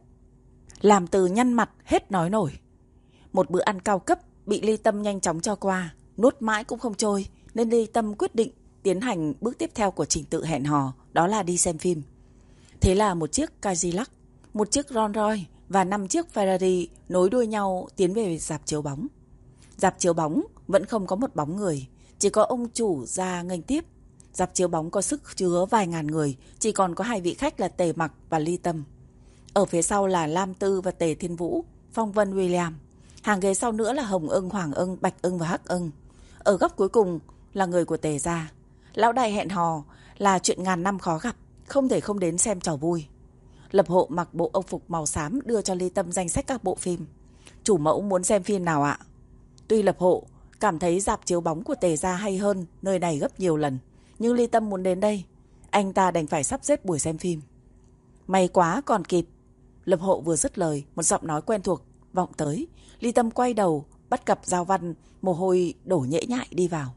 S1: Lam Tư nhăn mặt hết nói nổi. Một bữa ăn cao cấp bị Ly Tâm nhanh chóng cho qua, nuốt mãi cũng không trôi, nên Ly Tâm quyết định tiến hành bước tiếp theo của trình tự hẹn hò, đó là đi xem phim. Thế là một chiếc Cadillac, một chiếc Rolls Royce và 5 chiếc Ferrari nối đuôi nhau tiến về rạp chiếu bóng. Rạp chiếu bóng vẫn không có một bóng người, chỉ có ông chủ ra nghênh tiếp. Rạp chiếu bóng có sức chứa vài ngàn người, chỉ còn có 2 vị khách là Tề Mặc và Ly Tâm. Ở phía sau là Lam Tư và Tề Thiên Vũ, Phong Vân, William. Hàng ghế sau nữa là Hồng Ưng, Hoàng Ưng, Bạch Ưng và Hắc Ưng. Ở góc cuối cùng là người của Tề gia. Lão đại hẹn hò là chuyện ngàn năm khó gặp, không thể không đến xem trò vui. Lập hộ mặc bộ âu phục màu xám đưa cho Ly Tâm danh sách các bộ phim. Chủ mẫu muốn xem phim nào ạ? Tuy Lập hộ cảm thấy rạp chiếu bóng của Tề gia hay hơn nơi này gấp nhiều lần, nhưng Ly Tâm muốn đến đây, anh ta đành phải sắp xếp buổi xem phim. May quá còn kịp. Lập hộ vừa dứt lời, một giọng nói quen thuộc vọng tới. Ly Tâm quay đầu, bắt gặp Giao Văn, mồ hôi đổ nhễ nhại đi vào.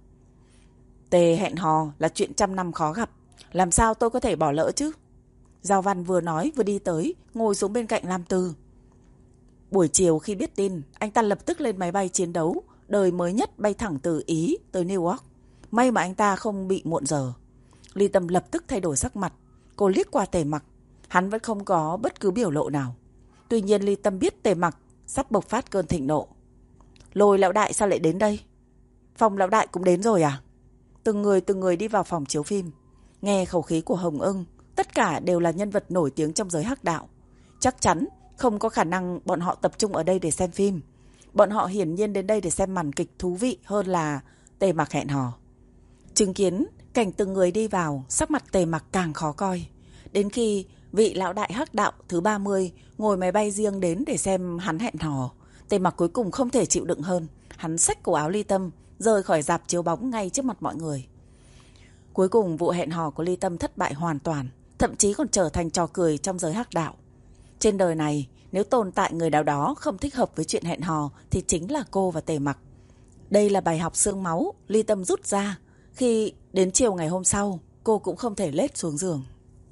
S1: Tề hẹn hò là chuyện trăm năm khó gặp, làm sao tôi có thể bỏ lỡ chứ? Giao Văn vừa nói vừa đi tới, ngồi xuống bên cạnh Lam Tư. Buổi chiều khi biết tin, anh ta lập tức lên máy bay chiến đấu, đời mới nhất bay thẳng từ Ý tới New York. May mà anh ta không bị muộn giờ. Ly Tâm lập tức thay đổi sắc mặt. Cô liếc qua Tề Mặc, hắn vẫn không có bất cứ biểu lộ nào. Tuy nhiên Ly Tâm biết Tề Mặc sắp bộc phát cơn thịnh nộ. Lôi lão đại sao lại đến đây? Phòng lão đại cũng đến rồi à? Từng người đi vào phòng chiếu phim. Nghe khẩu khí của Hồng Ưng, tất cả đều là nhân vật nổi tiếng trong giới hắc đạo. Chắc chắn không có khả năng bọn họ tập trung ở đây để xem phim. Bọn họ hiển nhiên đến đây để xem màn kịch thú vị hơn là Tề Mặc hẹn hò. Chứng kiến cảnh từng người đi vào, sắc mặt Tề Mặc càng khó coi. Đến khi vị lão đại hắc đạo thứ 30 ngồi máy bay riêng đến để xem hắn hẹn hò, Tề Mặc cuối cùng không thể chịu đựng hơn. Hắn xách cổ áo Ly Tâm, rời khỏi rạp chiếu bóng ngay trước mặt mọi người. Cuối cùng vụ hẹn hò của Ly Tâm thất bại hoàn toàn, thậm chí còn trở thành trò cười trong giới hắc đạo. Trên đời này, nếu tồn tại người nào đó không thích hợp với chuyện hẹn hò thì chính là cô và Tề Mặc. Đây là bài học xương máu Ly Tâm rút ra khi đến chiều ngày hôm sau, cô cũng không thể lết xuống giường.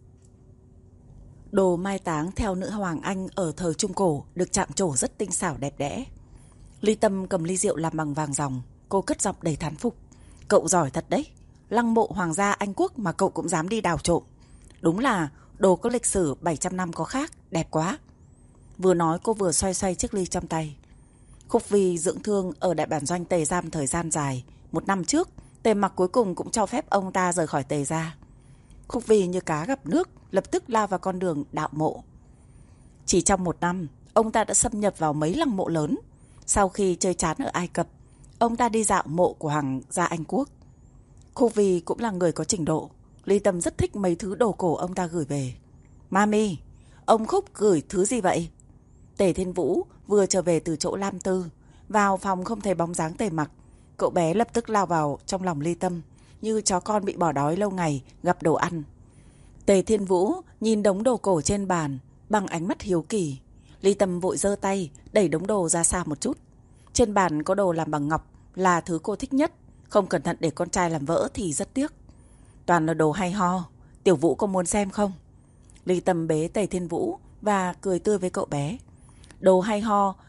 S1: Đồ mai táng theo nữ hoàng Anh ở thời Trung Cổ được chạm trổ rất tinh xảo đẹp đẽ. Ly Tâm cầm ly rượu làm bằng vàng ròng, cô cất giọng đầy thán phục. Cậu giỏi thật đấy, lăng mộ hoàng gia Anh Quốc mà cậu cũng dám đi đào trộm. Đúng là đồ có lịch sử 700 năm có khác, đẹp quá. Vừa nói cô vừa xoay xoay chiếc ly trong tay. Khúc Vi dưỡng thương ở đại bản doanh Tề Giam thời gian dài. 1 năm trước, Tề Mặc cuối cùng cũng cho phép ông ta rời khỏi Tề gia. Khúc Vi như cá gặp nước, lập tức lao vào con đường đạo mộ. Chỉ trong 1 năm, ông ta đã xâm nhập vào mấy lăng mộ lớn. Sau khi chơi chán ở Ai Cập, ông ta đi dạo mộ của hoàng gia Anh Quốc. Khúc Vi cũng là người có trình độ. Ly Tâm rất thích mấy thứ đồ cổ ông ta gửi về. Mami, ông Khúc gửi thứ gì vậy? Tề Thiên Vũ vừa trở về từ chỗ Lam Tư, vào phòng không thấy bóng dáng Tề Mặc. Cậu bé lập tức lao vào trong lòng Ly Tâm, như chó con bị bỏ đói lâu ngày gặp đồ ăn. Tề Thiên Vũ nhìn đống đồ cổ trên bàn bằng ánh mắt hiếu kỳ. Ly Tâm vội giơ tay đẩy đống đồ ra xa một chút. Trên bàn có đồ làm bằng ngọc, là thứ cô thích nhất. Không cẩn thận để con trai làm vỡ thì rất tiếc. Toàn là đồ hay ho. Tiểu Vũ có muốn xem không? Ly Tâm bế Tề Thiên Vũ và cười tươi với cậu bé. Đồ hay ho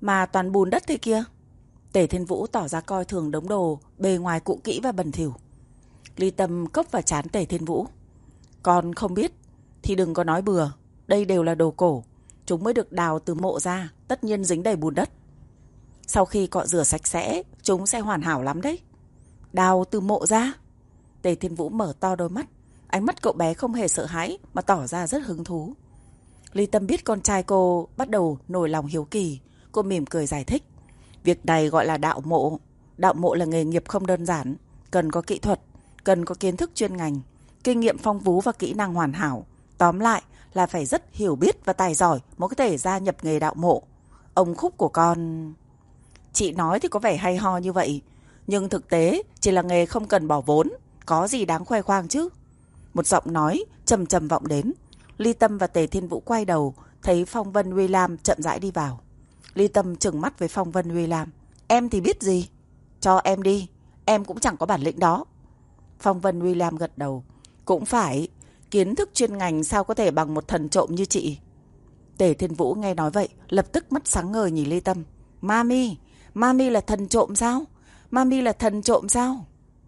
S1: mà toàn bùn đất thế kia. Tề Thiên Vũ tỏ ra coi thường đống đồ bề ngoài cũ kỹ và bẩn thỉu. Ly Tâm cốc vào trán Tề Thiên Vũ. Con không biết thì đừng có nói bừa. Đây đều là đồ cổ. Chúng mới được đào từ mộ ra, tất nhiên dính đầy bùn đất. Sau khi cọ rửa sạch sẽ, chúng sẽ hoàn hảo lắm đấy. Đào từ mộ ra? Tề Thiên Vũ mở to đôi mắt. Ánh mắt cậu bé không hề sợ hãi mà tỏ ra rất hứng thú. Ly Tâm biết con trai cô bắt đầu nổi lòng hiếu kỳ. Cô mỉm cười giải thích. Việc này gọi là đạo mộ. Đạo mộ là nghề nghiệp không đơn giản. Cần có kỹ thuật, cần có kiến thức chuyên ngành, kinh nghiệm phong phú và kỹ năng hoàn hảo. Tóm lại là phải rất hiểu biết và tài giỏi mới có thể gia nhập nghề đạo mộ. Ông Khúc của con... Chị nói thì có vẻ hay ho như vậy, nhưng thực tế chỉ là nghề không cần bỏ vốn. Có gì đáng khoe khoang chứ? Một giọng nói trầm trầm vọng đến. Ly Tâm và Tề Thiên Vũ quay đầu, thấy Phong Vân William chậm rãi đi vào. Ly Tâm trừng mắt với Phong Vân William. Em thì biết gì? Cho em đi, em cũng chẳng có bản lĩnh đó. Phong Vân William gật đầu. Cũng phải, kiến thức chuyên ngành sao có thể bằng một thần trộm như chị. Tề Thiên Vũ nghe nói vậy, lập tức mắt sáng ngời nhìn Ly Tâm. Mami là thần trộm sao? Mami là thần trộm sao?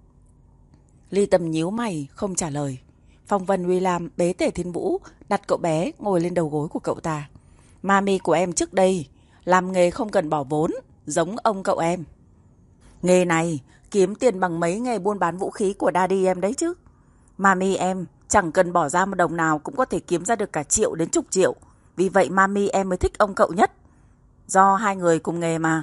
S1: Ly Tâm nhíu mày, không trả lời. Phong Vân William bế Tề Thiên Vũ, đặt cậu bé ngồi lên đầu gối của cậu ta. Mami của em trước đây làm nghề không cần bỏ vốn, giống ông cậu em. Nghề này kiếm tiền bằng mấy nghề buôn bán vũ khí của daddy em đấy chứ. Mami em chẳng cần bỏ ra một đồng nào cũng có thể kiếm ra được cả triệu đến chục triệu. Vì vậy mami em mới thích ông cậu nhất. Do hai người cùng nghề mà.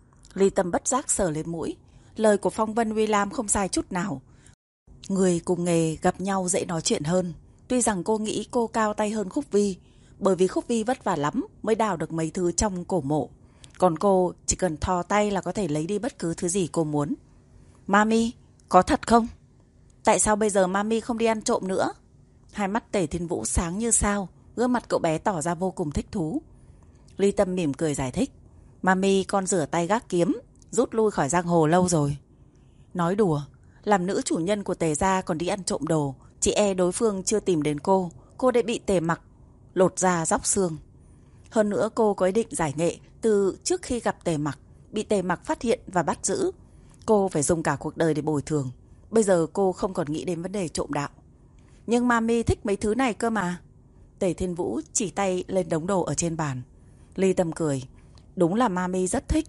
S1: Ly Tâm bất giác sờ lên mũi. Lời của Phong Vân William không sai chút nào. Người cùng nghề gặp nhau dễ nói chuyện hơn. Tuy rằng cô nghĩ cô cao tay hơn Khúc Vi, bởi vì Khúc Vi vất vả lắm mới đào được mấy thứ trong cổ mộ. Còn cô chỉ cần thò tay là có thể lấy đi bất cứ thứ gì cô muốn. Mami, có thật không? Tại sao bây giờ mami không đi ăn trộm nữa? Hai mắt Tề Thiên Vũ sáng như sao, gương mặt cậu bé tỏ ra vô cùng thích thú. Ly Tâm mỉm cười giải thích. Mami con rửa tay gác kiếm, rút lui khỏi giang hồ lâu rồi. Nói đùa, làm nữ chủ nhân của Tề gia còn đi ăn trộm đồ, chị e đối phương chưa tìm đến cô đã bị Tề Mặc lột da róc xương. Hơn nữa cô có ý định giải nghệ từ trước khi gặp Tề Mặc, bị Tề Mặc phát hiện và bắt giữ. Cô phải dùng cả cuộc đời để bồi thường. Bây giờ cô không còn nghĩ đến vấn đề trộm đạo. Nhưng mami thích mấy thứ này cơ mà. Tề Thiên Vũ chỉ tay lên đống đồ ở trên bàn. Ly Tâm cười. Đúng là mami rất thích.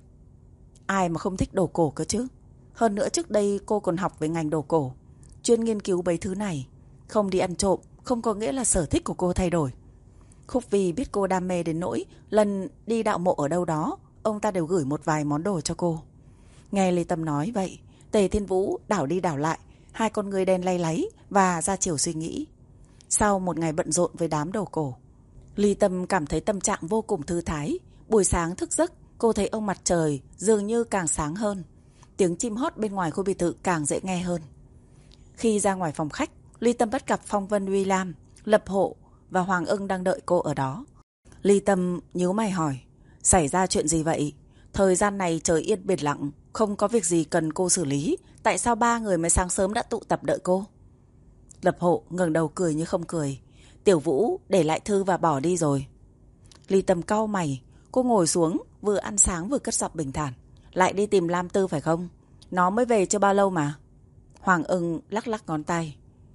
S1: Ai mà không thích đồ cổ cơ chứ. Hơn nữa trước đây cô còn học về ngành đồ cổ, chuyên nghiên cứu mấy thứ này. Không đi ăn trộm không có nghĩa là sở thích của cô thay đổi. Khúc Vi biết cô đam mê đến nỗi lần đi đạo mộ ở đâu đó, ông ta đều gửi một vài món đồ cho cô. Nghe Ly Tâm nói vậy, Tề Thiên Vũ đảo đi đảo lại, hai con người đen lay láy và ra chiều suy nghĩ. Sau một ngày bận rộn với đám đồ cổ, Ly Tâm cảm thấy tâm trạng vô cùng thư thái. Buổi sáng thức giấc, cô thấy ông mặt trời dường như càng sáng hơn. Tiếng chim hót bên ngoài khu biệt thự càng dễ nghe hơn. Khi ra ngoài phòng khách, Ly Tâm bắt gặp Phong Vân William, Lập Hộ và Hoàng Ưng đang đợi cô ở đó. Ly Tâm nhíu mày hỏi, xảy ra chuyện gì vậy? Thời gian này trời yên biển lặng, không có việc gì cần cô xử lý. Tại sao ba người mới sáng sớm đã tụ tập đợi cô? Lập Hộ ngẩng đầu cười như không cười. Tiểu Vũ để lại thư và bỏ đi rồi. Ly Tâm cau mày. Cô ngồi xuống, vừa ăn sáng vừa cất giọng bình thản. Lại đi tìm Lam Tư phải không? Nó mới về chưa bao lâu mà. Hoàng Ưng lắc lắc ngón tay.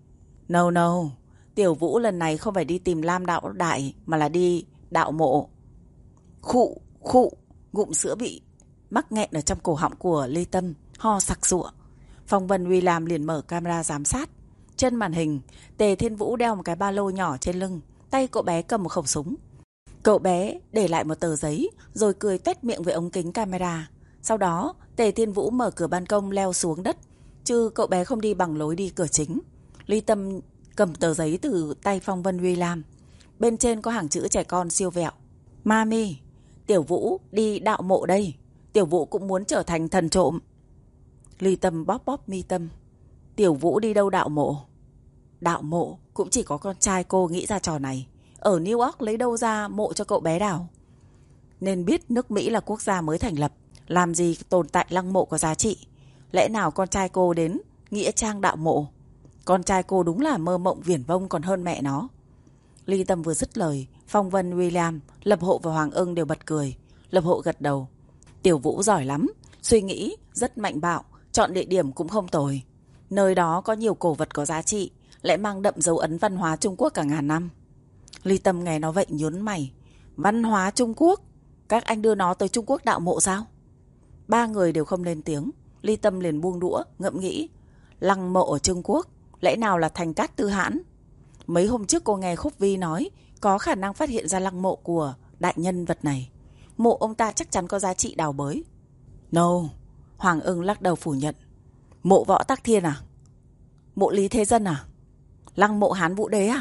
S1: No, Tiểu Vũ lần này không phải đi tìm Lam Đạo Đại mà là đi đạo mộ. Khụ, ngụm sữa bị mắc nghẹn ở trong cổ họng của Ly Tâm, ho sặc sụa. Phong Vân William liền mở camera giám sát. Trên màn hình, Tề Thiên Vũ đeo một cái ba lô nhỏ trên lưng, tay cậu bé cầm một khẩu súng. Cậu bé để lại một tờ giấy rồi cười tuét miệng với ống kính camera. Sau đó Tề Thiên Vũ mở cửa ban công leo xuống đất, chứ cậu bé không đi bằng lối đi cửa chính. Ly Tâm cầm tờ giấy từ tay Phong Vân William. Bên trên có hàng chữ trẻ con siêu vẹo. Mami, Tiểu Vũ đi đạo mộ đây. Tiểu Vũ cũng muốn trở thành thần trộm. Ly Tâm bóp mi tâm. Tiểu Vũ đi đâu đạo mộ? Đạo mộ cũng chỉ có con trai cô nghĩ ra trò này. Ở New York lấy đâu ra mộ cho cậu bé đào? Nên biết nước Mỹ là quốc gia mới thành lập, làm gì tồn tại lăng mộ có giá trị. Lẽ nào con trai cô đến nghĩa trang đạo mộ? Con trai cô đúng là mơ mộng viển vông còn hơn mẹ nó. Ly Tâm vừa dứt lời, Phong Vân William, Lập Hộ và Hoàng Ưng đều bật cười. Lập Hộ gật đầu. Tiểu Vũ giỏi lắm, suy nghĩ rất mạnh bạo, chọn địa điểm cũng không tồi. Nơi đó có nhiều cổ vật có giá trị, lại mang đậm dấu ấn văn hóa Trung Quốc cả ngàn năm. Ly Tâm nghe nói vậy nhướng mày. Văn hóa Trung Quốc? Các anh đưa nó tới Trung Quốc đạo mộ sao? Ba người đều không lên tiếng. Ly Tâm liền buông đũa, ngẫm nghĩ. Lăng mộ ở Trung Quốc, lẽ nào là Thành Cát Tư Hãn? Mấy hôm trước cô nghe Khúc Vi nói có khả năng phát hiện ra lăng mộ của đại nhân vật này. Mộ ông ta chắc chắn có giá trị đào bới. No, Hoàng Ưng lắc đầu phủ nhận. Mộ Võ Tắc Thiên à? Mộ Lý Thế Dân à? Lăng mộ Hán Vũ Đế à?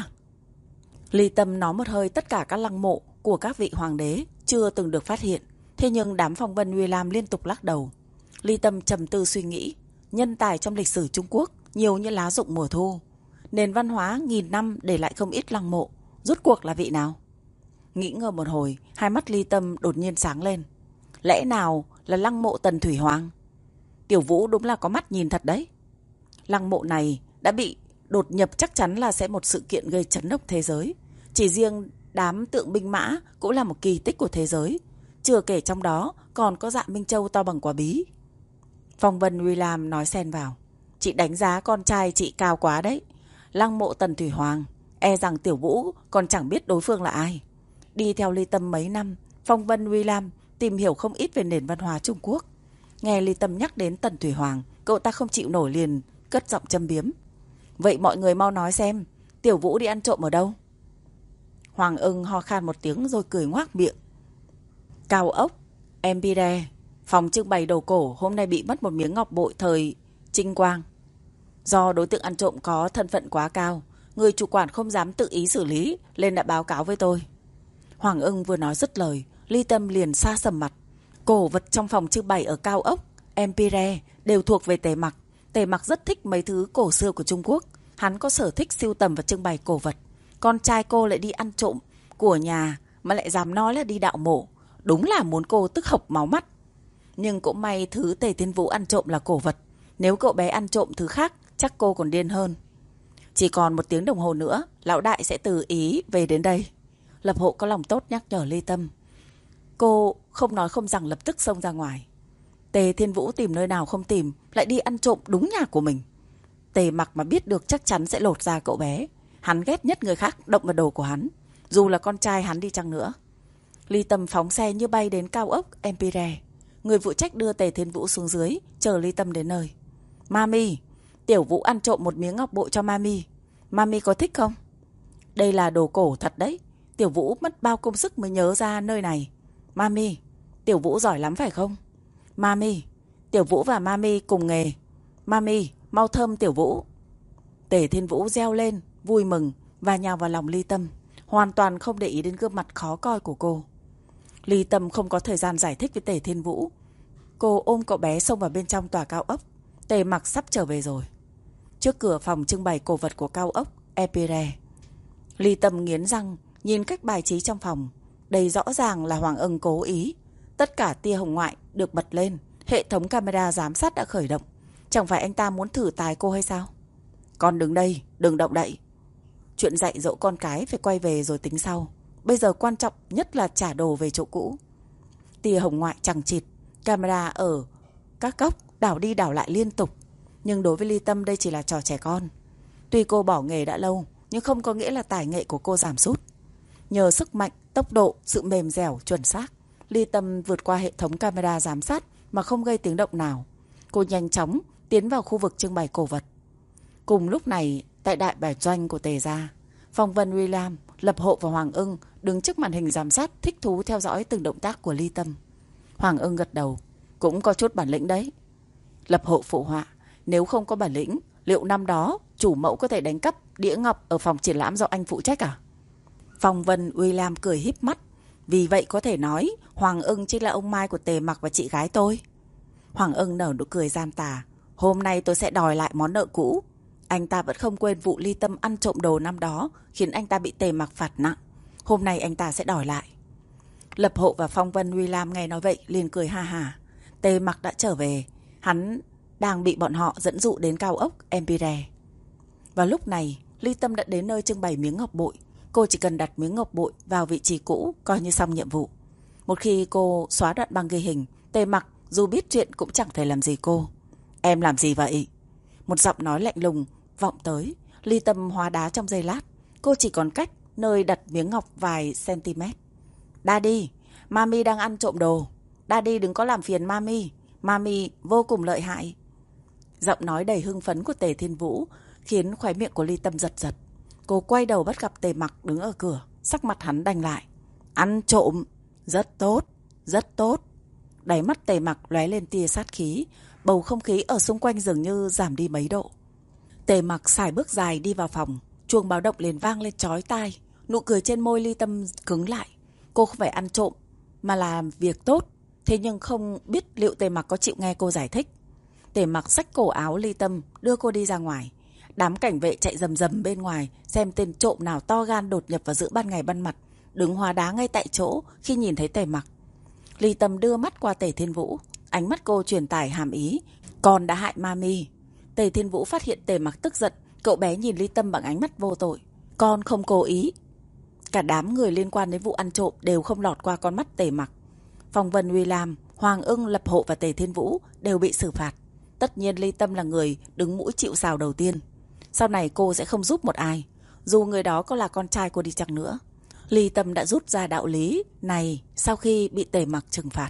S1: Ly Tâm nói một hơi tất cả các lăng mộ của các vị hoàng đế chưa từng được phát hiện. Thế nhưng đám phong vân Uy Lam liên tục lắc đầu. Ly Tâm trầm tư suy nghĩ. Nhân tài trong lịch sử Trung Quốc nhiều như lá rụng mùa thu. Nền văn hóa nghìn năm để lại không ít lăng mộ. Rốt cuộc là vị nào? Nghĩ ngờ một hồi, hai mắt Ly Tâm đột nhiên sáng lên. Lẽ nào là lăng mộ Tần Thủy Hoàng? Tiểu Vũ đúng là có mắt nhìn thật đấy. Lăng mộ này đã bị đột nhập chắc chắn là sẽ một sự kiện gây chấn động thế giới. Chỉ riêng đám tượng binh mã cũng là một kỳ tích của thế giới. Chưa kể trong đó còn có Dạ Minh Châu to bằng quả bí. Phong Vân Uy Lam nói xen vào. Chị đánh giá con trai chị cao quá đấy. Lăng mộ Tần Thủy Hoàng, e rằng Tiểu Vũ còn chẳng biết đối phương là ai. Đi theo Ly Tâm mấy năm, Phong Vân Uy Lam tìm hiểu không ít về nền văn hóa Trung Quốc. Nghe Ly Tâm nhắc đến Tần Thủy Hoàng, cậu ta không chịu nổi liền cất giọng châm biếm. Vậy mọi người mau nói xem, Tiểu Vũ đi ăn trộm ở đâu? Hoàng Ưng ho khan một tiếng rồi cười ngoác miệng. Cao ốc, Empire, phòng trưng bày đồ cổ hôm nay bị mất một miếng ngọc bội thời Trinh Quang. Do đối tượng ăn trộm có thân phận quá cao, người chủ quản không dám tự ý xử lý nên đã báo cáo với tôi. Hoàng Ưng vừa nói dứt lời, Ly Tâm liền sa sầm mặt. Cổ vật trong phòng trưng bày ở Cao ốc, Empire đều thuộc về Tề Mặc. Tề Mặc rất thích mấy thứ cổ xưa của Trung Quốc. Hắn có sở thích sưu tầm và trưng bày cổ vật. Con trai cô lại đi ăn trộm của nhà mà lại dám nói là đi đạo mộ. Đúng là muốn cô tức hộc máu mắt. Nhưng cũng may thứ Tề Thiên Vũ ăn trộm là cổ vật. Nếu cậu bé ăn trộm thứ khác, chắc cô còn điên hơn. Chỉ còn 1 tiếng đồng hồ nữa, lão đại sẽ từ Ý về đến đây. Lập Hộ có lòng tốt nhắc nhở Ly Tâm. Cô không nói không rằng lập tức xông ra ngoài. Tề Thiên Vũ tìm nơi nào không tìm, lại đi ăn trộm đúng nhà của mình. Tề Mặc mà biết được chắc chắn sẽ lột ra cậu bé. Hắn ghét nhất người khác động vào đồ của hắn, dù là con trai hắn đi chăng nữa. Ly Tâm phóng xe như bay đến Cao ốc Empire. Người phụ trách đưa Tề Thiên Vũ xuống dưới, chờ Ly Tâm đến nơi. Mami, Tiểu Vũ ăn trộm một miếng ngọc bội cho Mami. Mami có thích không? Đây là đồ cổ thật đấy. Tiểu Vũ mất bao công sức mới nhớ ra nơi này. Mami, Tiểu Vũ giỏi lắm phải không? Mami, Tiểu Vũ và Mami cùng nghề. Mami, mau thơm Tiểu Vũ. Tề Thiên Vũ reo lên, vui mừng và nhào vào lòng Ly Tâm, hoàn toàn không để ý đến gương mặt khó coi của cô. Ly Tâm không có thời gian giải thích với Tề Thiên Vũ. Cô ôm cậu bé xông vào bên trong tòa cao ốc. Tề Mặc sắp trở về rồi. Trước cửa phòng trưng bày cổ vật của cao ốc Empire, Ly Tâm nghiến răng nhìn cách bài trí trong phòng. Đây rõ ràng là Hoàng Ưng cố ý. Tất cả tia hồng ngoại được bật lên. Hệ thống camera giám sát đã khởi động. Chẳng phải anh ta muốn thử tài cô hay sao? Con đứng đây, đừng động đậy. Chuyện dạy dỗ con cái phải quay về rồi tính sau. Bây giờ quan trọng nhất là trả đồ về chỗ cũ. Tia hồng ngoại chằng chịt, camera ở các góc đảo đi đảo lại liên tục. Nhưng đối với Ly Tâm đây chỉ là trò trẻ con. Tuy cô bỏ nghề đã lâu, nhưng không có nghĩa là tài nghệ của cô giảm sút. Nhờ sức mạnh, tốc độ, sự mềm dẻo, chuẩn xác, Ly Tâm vượt qua hệ thống camera giám sát mà không gây tiếng động nào. Cô nhanh chóng tiến vào khu vực trưng bày cổ vật. Cùng lúc này, tại đại bản doanh của Tề gia, Phong Vân Uy Lam, Lập Hộ và Hoàng Ưng đứng trước màn hình giám sát thích thú theo dõi từng động tác của Ly Tâm. Hoàng Ưng gật đầu, cũng có chút bản lĩnh đấy. Lập Hộ phụ họa, nếu không có bản lĩnh, liệu năm đó chủ mẫu có thể đánh cắp đĩa ngọc ở phòng triển lãm do anh phụ trách à? Phong Vân Uy Lam cười híp mắt, vì vậy có thể nói Hoàng Ưng chính là ông Mai của Tề Mặc và chị gái tôi. Hoàng Ưng nở nụ cười gian tà, hôm nay tôi sẽ đòi lại món nợ cũ. Anh ta vẫn không quên vụ Ly Tâm ăn trộm đồ năm đó, khiến anh ta bị Tề Mặc phạt nặng. Hôm nay anh ta sẽ đòi lại. Lập Hộ và Phong Vân Uy Lam nghe nói vậy liền cười ha hả. Tề Mặc đã trở về, hắn đang bị bọn họ dẫn dụ đến cao ốc Empire. Vào lúc này, Ly Tâm đã đến nơi trưng bày miếng ngọc bội. Cô chỉ cần đặt miếng ngọc bội vào vị trí cũ coi như xong nhiệm vụ. Một khi cô xóa đoạn băng ghi hình, Tề Mặc dù biết chuyện cũng chẳng thể làm gì cô. Em làm gì vậy? Một giọng nói lạnh lùng vọng tới. Ly Tâm hóa đá trong giây lát. Cô chỉ còn cách nơi đặt miếng ngọc vài cm. Daddy, Mami đang ăn trộm đồ. Daddy đừng có làm phiền Mami. Mami vô cùng lợi hại. Giọng nói đầy hưng phấn của Tề Thiên Vũ khiến khóe miệng của Ly Tâm giật giật. Cô quay đầu bắt gặp Tề Mặc đứng ở cửa. Sắc mặt hắn đanh lại. Ăn trộm. Rất tốt, rất tốt. Đáy mắt Tề Mặc lóe lên tia sát khí. Bầu không khí ở xung quanh dường như giảm đi mấy độ. Tề Mặc sải bước dài đi vào phòng. Chuông báo động liền vang lên chói tai. Nụ cười trên môi Ly Tâm cứng lại. Cô không phải ăn trộm mà là việc tốt. Thế nhưng không biết liệu Tề Mặc có chịu nghe cô giải thích. Tề Mặc xách cổ áo Ly Tâm đưa cô đi ra ngoài. Đám cảnh vệ chạy rầm rầm bên ngoài xem tên trộm nào to gan đột nhập vào giữa ban ngày ban mặt, đứng hóa đá ngay tại chỗ khi nhìn thấy Tề Mặc. Ly Tâm đưa mắt qua Tề Thiên Vũ, ánh mắt cô truyền tải hàm ý, con đã hại Mami. Tề Thiên Vũ phát hiện Tề Mặc tức giận, cậu bé nhìn Ly Tâm bằng ánh mắt vô tội. Con không cố ý. Cả đám người liên quan đến vụ ăn trộm đều không lọt qua con mắt Tề Mặc. Phong Vân Uy Lam, Hoàng Ưng, Lập Hộ và Tề Thiên Vũ đều bị xử phạt. Tất nhiên Ly Tâm là người đứng mũi chịu sào đầu tiên. Sau này cô sẽ không giúp một ai, dù người đó có là con trai cô đi chăng nữa. Ly Tâm đã rút ra đạo lý này sau khi bị Tề Mặc trừng phạt.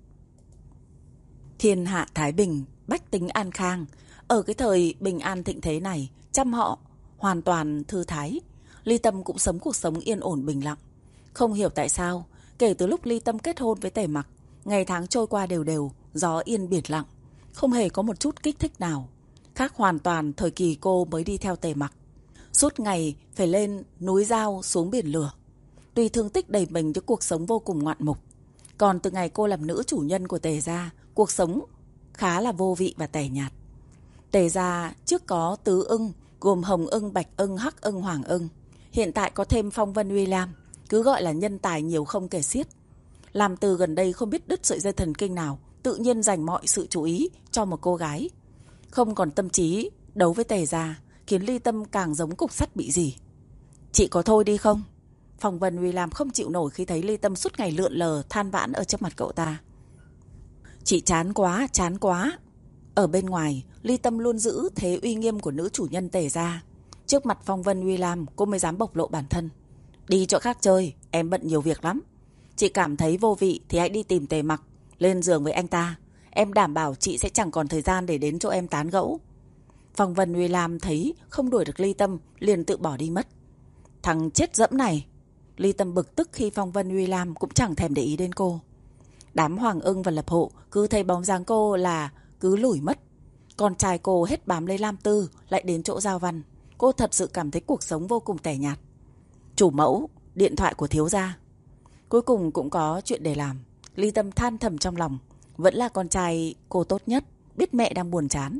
S1: Thiên hạ thái bình, bách tính an khang. Ở cái thời bình an thịnh thế này, trăm họ hoàn toàn thư thái. Ly Tâm cũng sống cuộc sống yên ổn bình lặng. Không hiểu tại sao, kể từ lúc Ly Tâm kết hôn với Tề Mặc, ngày tháng trôi qua đều đều, gió yên biển lặng, không hề có một chút kích thích nào. Khác hoàn toàn thời kỳ cô mới đi theo Tề Mặc. Suốt ngày phải lên núi dao xuống biển lửa. Tuy thương tích đầy mình với cuộc sống vô cùng ngoạn mục. Còn từ ngày cô làm nữ chủ nhân của Tề gia, cuộc sống khá là vô vị và tẻ nhạt. Tề gia trước có tứ ưng, gồm Hồng Ưng, Bạch Ưng, Hắc Ưng, Hoàng Ưng. Hiện tại có thêm Phong Vân Uy Lam, cứ gọi là nhân tài nhiều không kể xiết. Làm từ gần đây không biết đứt sợi dây thần kinh nào, tự nhiên dành mọi sự chú ý cho một cô gái. Không còn tâm trí đấu với Tề gia, khiến Ly Tâm càng giống cục sắt bị rỉ. Chị có thôi đi không? Phong Vân Uy Lam không chịu nổi khi thấy Ly Tâm suốt ngày lượn lờ than vãn ở trước mặt cậu ta. Chị chán quá, chán quá. Ở bên ngoài, Ly Tâm luôn giữ thế uy nghiêm của nữ chủ nhân Tề gia. Trước mặt Phong Vân Uy Lam, cô mới dám bộc lộ bản thân. Đi chỗ khác chơi, em bận nhiều việc lắm. Chị cảm thấy vô vị thì hãy đi tìm Tề Mặc, lên giường với anh ta. Em đảm bảo chị sẽ chẳng còn thời gian để đến chỗ em tán gẫu. Phong Vân Uy Lam thấy không đuổi được Ly Tâm, liền tự bỏ đi mất. Thằng chết dẫm này. Ly Tâm bực tức khi Phong Vân Uy Lam cũng chẳng thèm để ý đến cô. Đám Hoàng Ưng và Lập Hộ cứ thấy bóng dáng cô là cứ lủi mất. Con trai cô hết bám lấy Lam Tư lại đến chỗ Giao Văn. Cô thật sự cảm thấy cuộc sống vô cùng tẻ nhạt. Chủ mẫu, điện thoại của thiếu gia. Cuối cùng cũng có chuyện để làm. Ly Tâm than thầm trong lòng. Vẫn là con trai cô tốt nhất, biết mẹ đang buồn chán.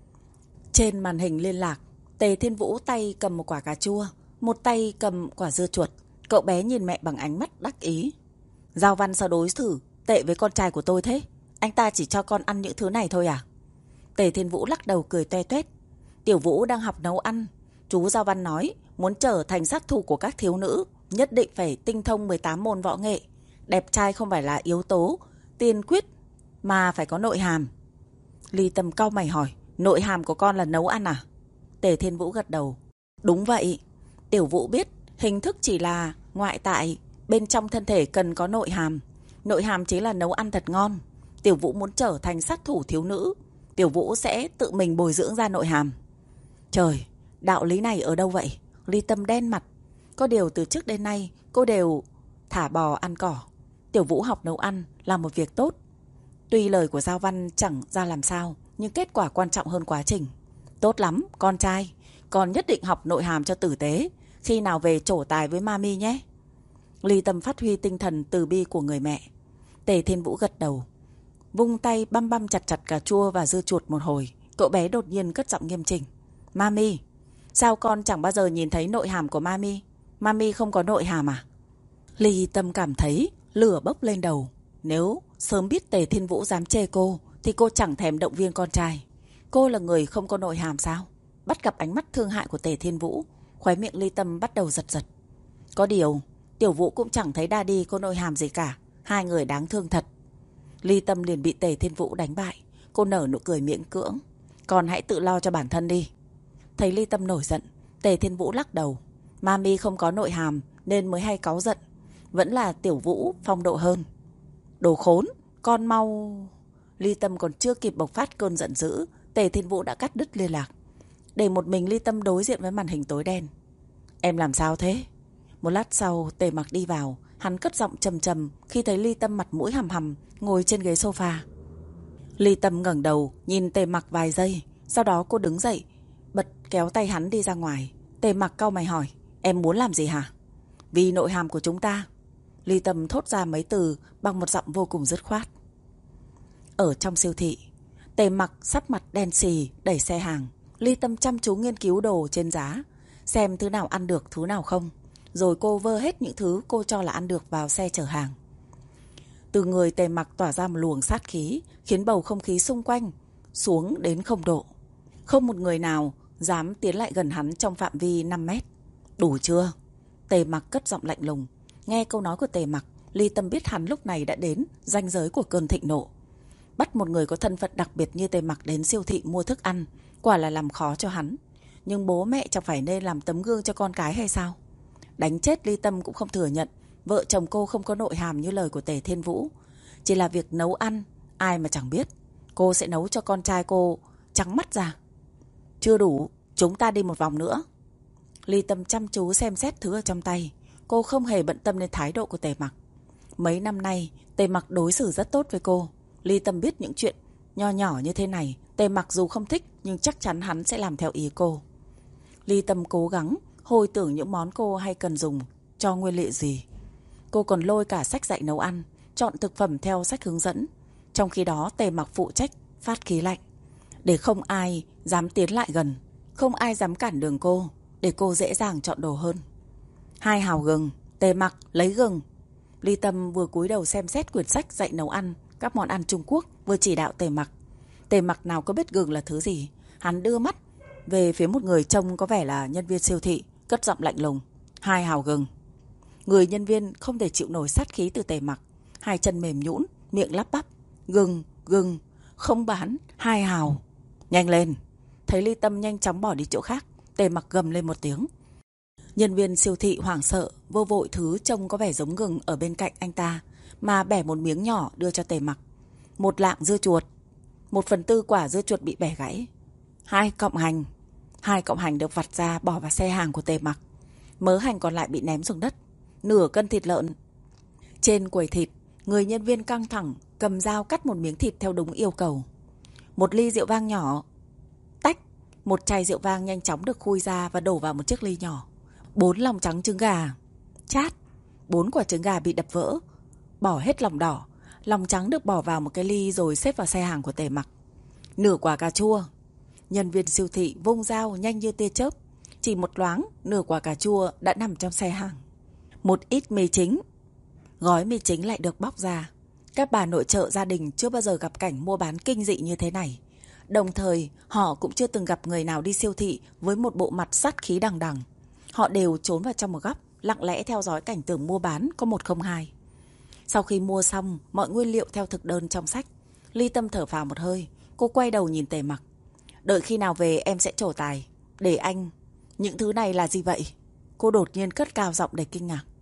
S1: Trên màn hình liên lạc, Tề Thiên Vũ tay cầm một quả cà chua, một tay cầm quả dưa chuột. Cậu bé nhìn mẹ bằng ánh mắt đắc ý. Giao Văn sao đối xử tệ với con trai của tôi thế? Anh ta chỉ cho con ăn những thứ này thôi à? Tề Thiên Vũ lắc đầu cười toe toét. Tiểu Vũ đang học nấu ăn. Chú Giao Văn nói muốn trở thành sát thủ của các thiếu nữ, nhất định phải tinh thông 18 môn võ nghệ. Đẹp trai không phải là yếu tố tiên quyết, mà phải có nội hàm. Ly Tâm cau mày hỏi, nội hàm của con là nấu ăn à? Tề Thiên Vũ gật đầu. Đúng vậy. Tiểu Vũ biết hình thức chỉ là ngoại tại, bên trong thân thể cần có nội hàm. Nội hàm chính là nấu ăn thật ngon. Tiểu Vũ muốn trở thành sát thủ thiếu nữ, Tiểu Vũ sẽ tự mình bồi dưỡng ra nội hàm. Trời, đạo lý này ở đâu vậy? Ly Tâm đen mặt. Có điều từ trước đến nay cô đều thả bò ăn cỏ. Tiểu Vũ học nấu ăn là một việc tốt. Tuy lời của Giao Văn chẳng ra làm sao, nhưng kết quả quan trọng hơn quá trình. Tốt lắm, con trai. Con nhất định học nội hàm cho tử tế. Khi nào về trổ tài với Mami nhé. Ly Tâm phát huy tinh thần từ bi của người mẹ. Tề Thiên Vũ gật đầu, vung tay băm băm chặt chặt cà chua và dưa chuột một hồi. Cậu bé đột nhiên cất giọng nghiêm chỉnh. Mami, sao con chẳng bao giờ nhìn thấy nội hàm của Mami? Mami không có nội hàm à? Ly Tâm cảm thấy lửa bốc lên đầu. Nếu sớm biết Tề Thiên Vũ dám chê cô thì cô chẳng thèm động viên con trai. Cô là người không có nội hàm sao? Bắt gặp ánh mắt thương hại của Tề Thiên Vũ, khóe miệng Ly Tâm bắt đầu giật giật. Có điều Tiểu Vũ cũng chẳng thấy Daddy có nội hàm gì cả. Hai người đáng thương thật. Ly Tâm liền bị Tề Thiên Vũ đánh bại. Cô nở nụ cười miễn cưỡng. Con hãy tự lo cho bản thân đi. Thấy Ly Tâm nổi giận, Tề Thiên Vũ lắc đầu. Mami không có nội hàm nên mới hay cáu giận. Vẫn là Tiểu Vũ phong độ hơn. Đồ khốn, con mau... Ly Tâm còn chưa kịp bộc phát cơn giận dữ, Tề Thiên Vũ đã cắt đứt liên lạc. Để một mình Ly Tâm đối diện với màn hình tối đen. Em làm sao thế? Một lát sau Tề Mặc đi vào. Hắn cất giọng trầm trầm khi thấy Ly Tâm mặt mũi hầm hầm ngồi trên ghế sofa. Ly Tâm ngẩng đầu nhìn Tề Mặc vài giây. Sau đó cô đứng dậy, bật kéo tay hắn đi ra ngoài. Tề Mặc cau mày hỏi, em muốn làm gì hả? Vì nội hàm của chúng ta. Ly Tâm thốt ra mấy từ bằng một giọng vô cùng dứt khoát. Ở trong siêu thị, Tề Mặc sắt mặt đen xì đẩy xe hàng. Ly Tâm chăm chú nghiên cứu đồ trên giá, xem thứ nào ăn được, thứ nào không. Rồi cô vơ hết những thứ cô cho là ăn được vào xe chở hàng. Từ người Tề Mặc tỏa ra một luồng sát khí, khiến bầu không khí xung quanh xuống đến 0 độ. Không một người nào dám tiến lại gần hắn trong phạm vi 5 mét. Đủ chưa? Tề Mặc cất giọng lạnh lùng. Nghe câu nói của Tề Mặc, Ly Tâm biết hắn lúc này đã đến ranh giới của cơn thịnh nộ. Bắt một người có thân phận đặc biệt như Tề Mặc đến siêu thị mua thức ăn, quả là làm khó cho hắn. Nhưng bố mẹ chẳng phải nên làm tấm gương cho con cái hay sao? Đánh chết Ly Tâm cũng không thừa nhận vợ chồng cô không có nội hàm như lời của Tề Thiên Vũ. Chỉ là việc nấu ăn, ai mà chẳng biết. Cô sẽ nấu cho con trai cô trắng mắt ra. Chưa đủ, chúng ta đi một vòng nữa. Ly Tâm chăm chú xem xét thứ ở trong tay. Cô không hề bận tâm đến thái độ của Tề Mặc. Mấy năm nay Tề Mặc đối xử rất tốt với cô. Ly Tâm biết những chuyện nho nhỏ như thế này Tề Mặc dù không thích nhưng chắc chắn hắn sẽ làm theo ý cô. Ly Tâm cố gắng hồi tưởng những món cô hay cần dùng cho nguyên liệu gì. Cô còn lôi cả sách dạy nấu ăn, chọn thực phẩm theo sách hướng dẫn. Trong khi đó Tề Mặc phụ trách phát khí lạnh, để không ai dám tiến lại gần, không ai dám cản đường cô, để cô dễ dàng chọn đồ hơn. 2 hào gừng. Tề Mặc lấy gừng. Ly Tâm vừa cúi đầu xem xét quyển sách dạy nấu ăn các món ăn Trung Quốc, vừa chỉ đạo Tề Mặc. Tề Mặc nào có biết gừng là thứ gì. Hắn đưa mắt về phía một người trông có vẻ là nhân viên siêu thị, cất giọng lạnh lùng. 2 hào gừng. Người nhân viên không thể chịu nổi sát khí từ Tề Mặc, 2 chân mềm nhũn, miệng lắp bắp. Gừng, không bán, 2 hào. Nhanh lên. Thấy Ly Tâm nhanh chóng bỏ đi chỗ khác, Tề Mặc gầm lên một tiếng. Nhân viên siêu thị hoảng sợ, vô vội thứ trông có vẻ giống gừng ở bên cạnh anh ta, mà bẻ một miếng nhỏ đưa cho Tề Mặc. 1 lạng dưa chuột. 1/4 quả dưa chuột bị bẻ gãy. 2 cọng hành. 2 cọng hành được vặt ra bỏ vào xe hàng của Tề Mặc. Mớ hành còn lại bị ném xuống đất. Nửa cân thịt lợn. Trên quầy thịt, người nhân viên căng thẳng cầm dao cắt một miếng thịt theo đúng yêu cầu. 1 ly rượu vang nhỏ. Tách. 1 chai rượu vang nhanh chóng được khui ra và đổ vào một chiếc ly nhỏ. 4 lòng trắng trứng gà. Chát. 4 quả trứng gà bị đập vỡ, bỏ hết lòng đỏ. Lòng trắng được bỏ vào một cái ly rồi xếp vào xe hàng của Tề Mặc. Nửa quả cà chua. Nhân viên siêu thị vung dao nhanh như tia chớp. Chỉ một loáng, nửa quả cà chua đã nằm trong xe hàng. 1 ít mì chính. Gói mì chính lại được bóc ra. Các bà nội trợ gia đình chưa bao giờ gặp cảnh mua bán kinh dị như thế này. Đồng thời, họ cũng chưa từng gặp người nào đi siêu thị với một bộ mặt sát khí đằng đằng. Họ đều trốn vào trong một góc, lặng lẽ theo dõi cảnh tượng mua bán có 102. Sau khi mua xong mọi nguyên liệu theo thực đơn trong sách, Ly Tâm thở phào một hơi. Cô quay đầu nhìn Tề Mặc. Đợi khi nào về em sẽ trổ tài. Để anh. Những thứ này là gì vậy? Cô đột nhiên cất cao giọng đầy kinh ngạc.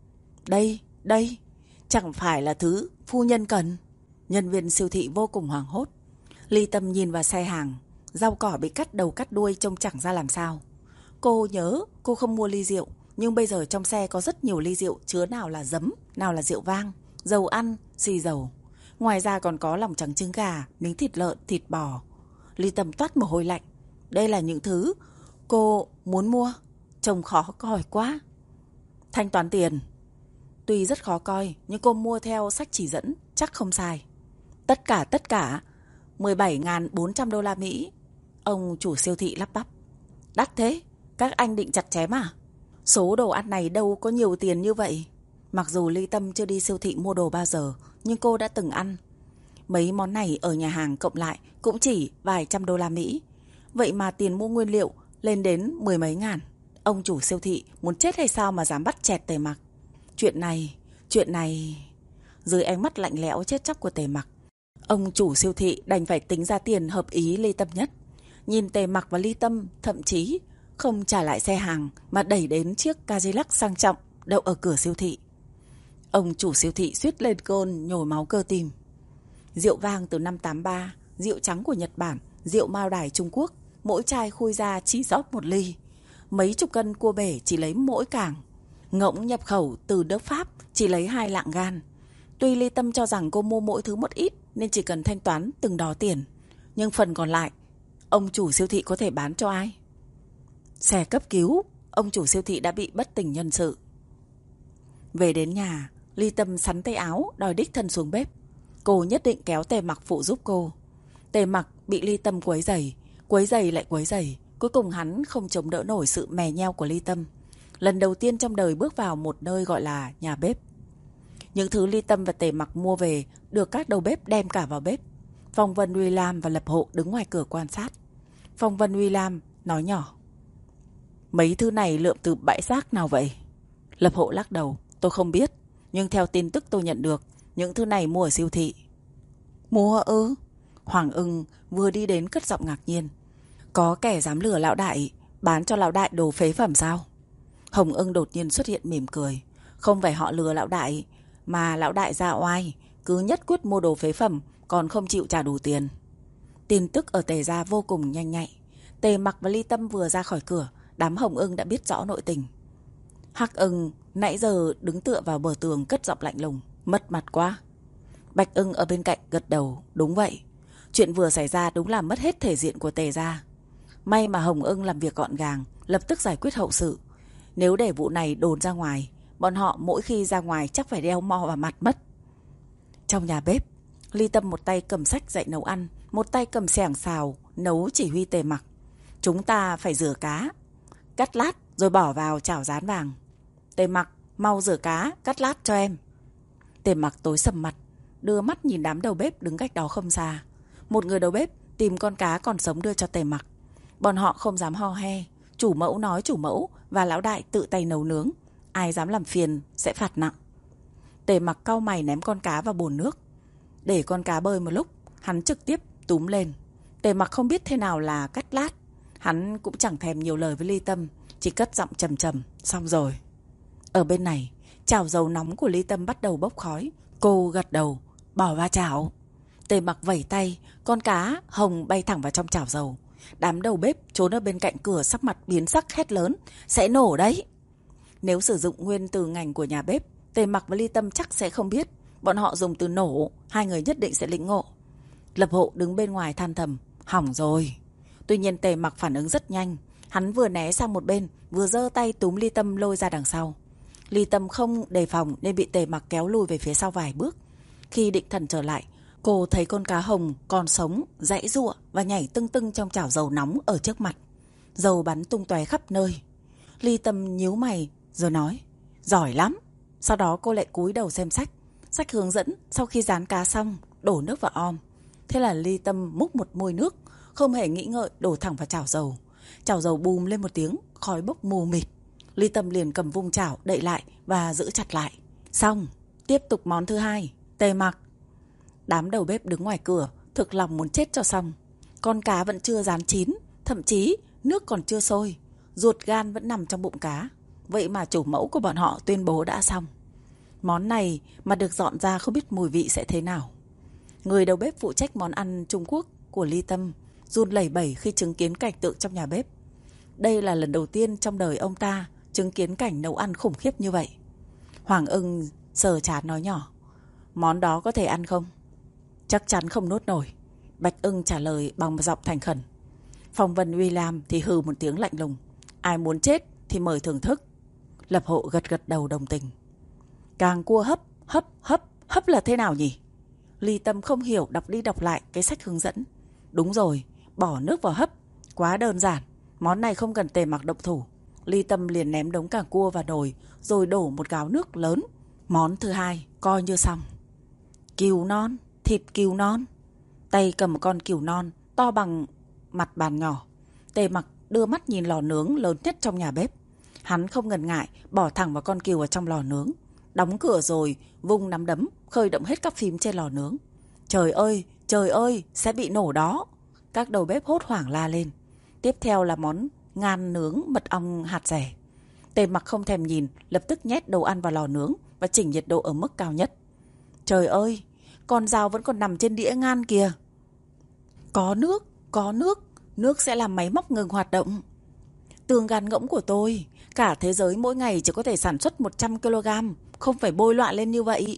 S1: Đây, chẳng phải là thứ phu nhân cần. Nhân viên siêu thị vô cùng hoảng hốt. Ly Tâm nhìn vào xe hàng. Rau cỏ bị cắt đầu cắt đuôi trông chẳng ra làm sao. Cô nhớ cô không mua ly rượu, nhưng bây giờ trong xe có rất nhiều ly rượu chứa nào là giấm, nào là rượu vang, dầu ăn, xì dầu. Ngoài ra còn có lòng trắng trứng gà, miếng thịt lợn, thịt bò. Ly Tâm toát mồ hôi lạnh. Đây là những thứ cô muốn mua. Trông khó coi quá. Thanh toán tiền. Tuy rất khó coi, nhưng cô mua theo sách chỉ dẫn, chắc không sai. Tất cả 17.400 đô la Mỹ. Ông chủ siêu thị lắp bắp. Đắt thế, các anh định chặt chém à? Số đồ ăn này đâu có nhiều tiền như vậy. Mặc dù Ly Tâm chưa đi siêu thị mua đồ bao giờ, nhưng cô đã từng ăn. Mấy món này ở nhà hàng cộng lại cũng chỉ vài trăm đô la Mỹ. Vậy mà tiền mua nguyên liệu lên đến 10 mấy ngàn. Ông chủ siêu thị muốn chết hay sao mà dám bắt chẹt Tề Mặc. Chuyện này... Dưới ánh mắt lạnh lẽo chết chóc của Tề Mặc, Ông chủ siêu thị đành phải tính ra tiền hợp ý Ly Tâm nhất. Nhìn Tề Mặc và Ly Tâm thậm chí không trả lại xe hàng mà đẩy đến chiếc Cadillac sang trọng đậu ở cửa siêu thị. Ông chủ siêu thị suýt lên cơn nhồi máu cơ tim. Rượu vang từ năm 83, rượu trắng của Nhật Bản, rượu Mao Đài Trung Quốc, mỗi chai khui ra chỉ rót 1 ly. Mấy chục cân cua bể chỉ lấy mỗi cảng. Ngỗng nhập khẩu từ nước Pháp chỉ lấy 2 lạng gan. Tuy Ly Tâm cho rằng cô mua mỗi thứ một ít nên chỉ cần thanh toán từng đó tiền, nhưng phần còn lại ông chủ siêu thị có thể bán cho ai? Xe cấp cứu, ông chủ siêu thị đã bị bất tỉnh nhân sự. Về đến nhà, Ly Tâm sắn tay áo đòi đích thân xuống bếp. Cô nhất định kéo Tề Mặc phụ giúp cô. Tề Mặc bị Ly Tâm quấy rầy lại quấy rầy. Cuối cùng hắn không chống đỡ nổi sự mè nheo của Ly Tâm. Lần đầu tiên trong đời bước vào một nơi gọi là nhà bếp. Những thứ Ly Tâm và Tề Mặc mua về được các đầu bếp đem cả vào bếp. Phong Vân William và Lập Hộ đứng ngoài cửa quan sát. Phong Vân William nói nhỏ: "Mấy thứ này lượm từ bãi rác nào vậy?" Lập Hộ lắc đầu: "Tôi không biết, nhưng theo tin tức tôi nhận được, những thứ này mua ở siêu thị." "Mua ư?" Hoàng Ưng vừa đi đến cất giọng ngạc nhiên: "Có kẻ dám lừa lão đại, bán cho lão đại đồ phế phẩm sao?" Hồng Ưng đột nhiên xuất hiện mỉm cười: "Không phải họ lừa lão đại, mà lão đại ra oai, cứ nhất quyết mua đồ phế phẩm, còn không chịu trả đủ tiền." Tin tức ở Tề gia vô cùng nhanh nhạy. Tề Mặc và Ly Tâm vừa ra khỏi cửa, đám Hồng Ưng đã biết rõ nội tình. Hắc Ưng nãy giờ đứng tựa vào bờ tường cất giọng lạnh lùng: "Mất mặt quá." Bạch Ưng ở bên cạnh gật đầu: "Đúng vậy, chuyện vừa xảy ra đúng là mất hết thể diện của Tề gia. May mà Hồng Ưng làm việc gọn gàng, lập tức giải quyết hậu sự. Nếu để vụ này đồn ra ngoài, bọn họ mỗi khi ra ngoài chắc phải đeo mo vào mặt mất." Trong nhà bếp, Ly Tâm một tay cầm sách dạy nấu ăn, một tay cầm xẻng xào nấu chỉ huy Tề Mặc: "Chúng ta phải rửa cá, cắt lát rồi bỏ vào chảo rán vàng. Tề Mặc, mau rửa cá, cắt lát cho em." Tề Mặc tối sầm mặt, đưa mắt nhìn đám đầu bếp đứng cách đó không xa. Một người đầu bếp tìm con cá còn sống đưa cho Tề Mặc. Bọn họ không dám ho he. Chủ mẫu nói chủ mẫu và lão đại tự tay nấu nướng, ai dám làm phiền sẽ phạt nặng. Tề Mặc cau mày ném con cá vào bồn nước. Để con cá bơi một lúc, hắn trực tiếp túm lên. Tề Mặc không biết thế nào là cắt lát. Hắn cũng chẳng thèm nhiều lời với Ly Tâm, chỉ cất giọng trầm trầm: "Xong rồi." Ở bên này, chảo dầu nóng của Ly Tâm bắt đầu bốc khói. Cô gật đầu: "Bỏ vào chảo." Tề Mặc vẩy tay, con cá hồng bay thẳng vào trong chảo dầu. Đám đầu bếp trốn ở bên cạnh cửa sắc mặt biến sắc hét lớn: "Sẽ nổ đấy!" Nếu sử dụng nguyên từ ngành của nhà bếp, Tề Mặc và Ly Tâm chắc sẽ không biết. Bọn họ dùng từ nổ, hai người nhất định sẽ lĩnh ngộ. Lập Hộ đứng bên ngoài than thầm: "Hỏng rồi." Tuy nhiên Tề Mặc phản ứng rất nhanh. Hắn vừa né sang một bên, vừa giơ tay túm Ly Tâm lôi ra đằng sau. Ly Tâm không đề phòng nên bị Tề Mặc kéo lùi về phía sau vài bước. Khi định thần trở lại, cô thấy con cá hồng còn sống, giãy giụa và nhảy tưng tưng trong chảo dầu nóng ở trước mặt. Dầu bắn tung tóe khắp nơi. Ly Tâm nhíu mày rồi nói: "Giỏi lắm." Sau đó cô lại cúi đầu xem sách. Sách hướng dẫn sau khi rán cá xong, đổ nước vào om. Thế là Ly Tâm múc một muôi nước, không hề nghĩ ngợi đổ thẳng vào chảo dầu. Chảo dầu bùm lên một tiếng, khói bốc mù mịt. Ly Tâm liền cầm vung chảo đậy lại và giữ chặt lại. Xong, tiếp tục món thứ hai. Tề Mặc. Đám đầu bếp đứng ngoài cửa thực lòng muốn chết cho xong. Con cá vẫn chưa rán chín, thậm chí nước còn chưa sôi, ruột gan vẫn nằm trong bụng cá. Vậy mà chủ mẫu của bọn họ tuyên bố đã xong. Món này mà được dọn ra không biết mùi vị sẽ thế nào. Người đầu bếp phụ trách món ăn Trung Quốc của Ly Tâm run lẩy bẩy khi chứng kiến cảnh tượng trong nhà bếp. Đây là lần đầu tiên trong đời ông ta chứng kiến cảnh nấu ăn khủng khiếp như vậy. Hoàng Ưng sờ chán nói nhỏ: "Món đó có thể ăn không?" "Chắc chắn không nuốt nổi." Bạch Ưng trả lời bằng giọng thành khẩn. Phong Vân William thì hừ một tiếng lạnh lùng: "Ai muốn chết thì mời thưởng thức." Lập Hộ gật gật đầu đồng tình. Càng cua hấp, hấp là thế nào nhỉ? Ly Tâm không hiểu, đọc đi đọc lại cái sách hướng dẫn. Đúng rồi, bỏ nước vào hấp. Quá đơn giản, món này không cần Tề Mặc động thủ. Ly Tâm liền ném đống càng cua vào nồi, rồi đổ một gáo nước lớn. Món thứ hai coi như xong. Cừu non, thịt cừu non. Tay cầm một con cừu non to bằng mặt bàn nhỏ. Tề Mặc đưa mắt nhìn lò nướng lớn nhất trong nhà bếp. Hắn không ngần ngại bỏ thẳng vào con cừu ở trong lò nướng. Đóng cửa rồi vung nắm đấm khơi động hết các phím trên lò nướng. Trời ơi, Trời ơi, sẽ bị nổ đó. Các đầu bếp hốt hoảng la lên. Tiếp theo là món ngan nướng mật ong hạt dẻ. Tề Mặc không thèm nhìn, lập tức nhét đồ ăn vào lò nướng và chỉnh nhiệt độ ở mức cao nhất. Trời ơi, con dao vẫn còn nằm trên đĩa ngan kìa. Có nước, nước sẽ làm máy móc ngừng hoạt động. Tường gan ngỗng của tôi, cả thế giới mỗi ngày chỉ có thể sản xuất 100 kg, không phải bôi loạn lên như vậy.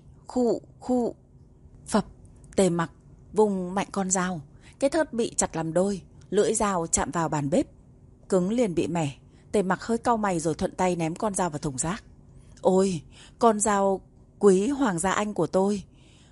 S1: Khụ. Phập, Tề Mặc vùng mạnh con dao, cái thớt bị chặt làm đôi, lưỡi dao chạm vào bàn bếp, cứng liền bị mẻ. Tề Mặc hơi cau mày rồi thuận tay ném con dao vào thùng rác. Ôi, con dao quý hoàng gia Anh của tôi,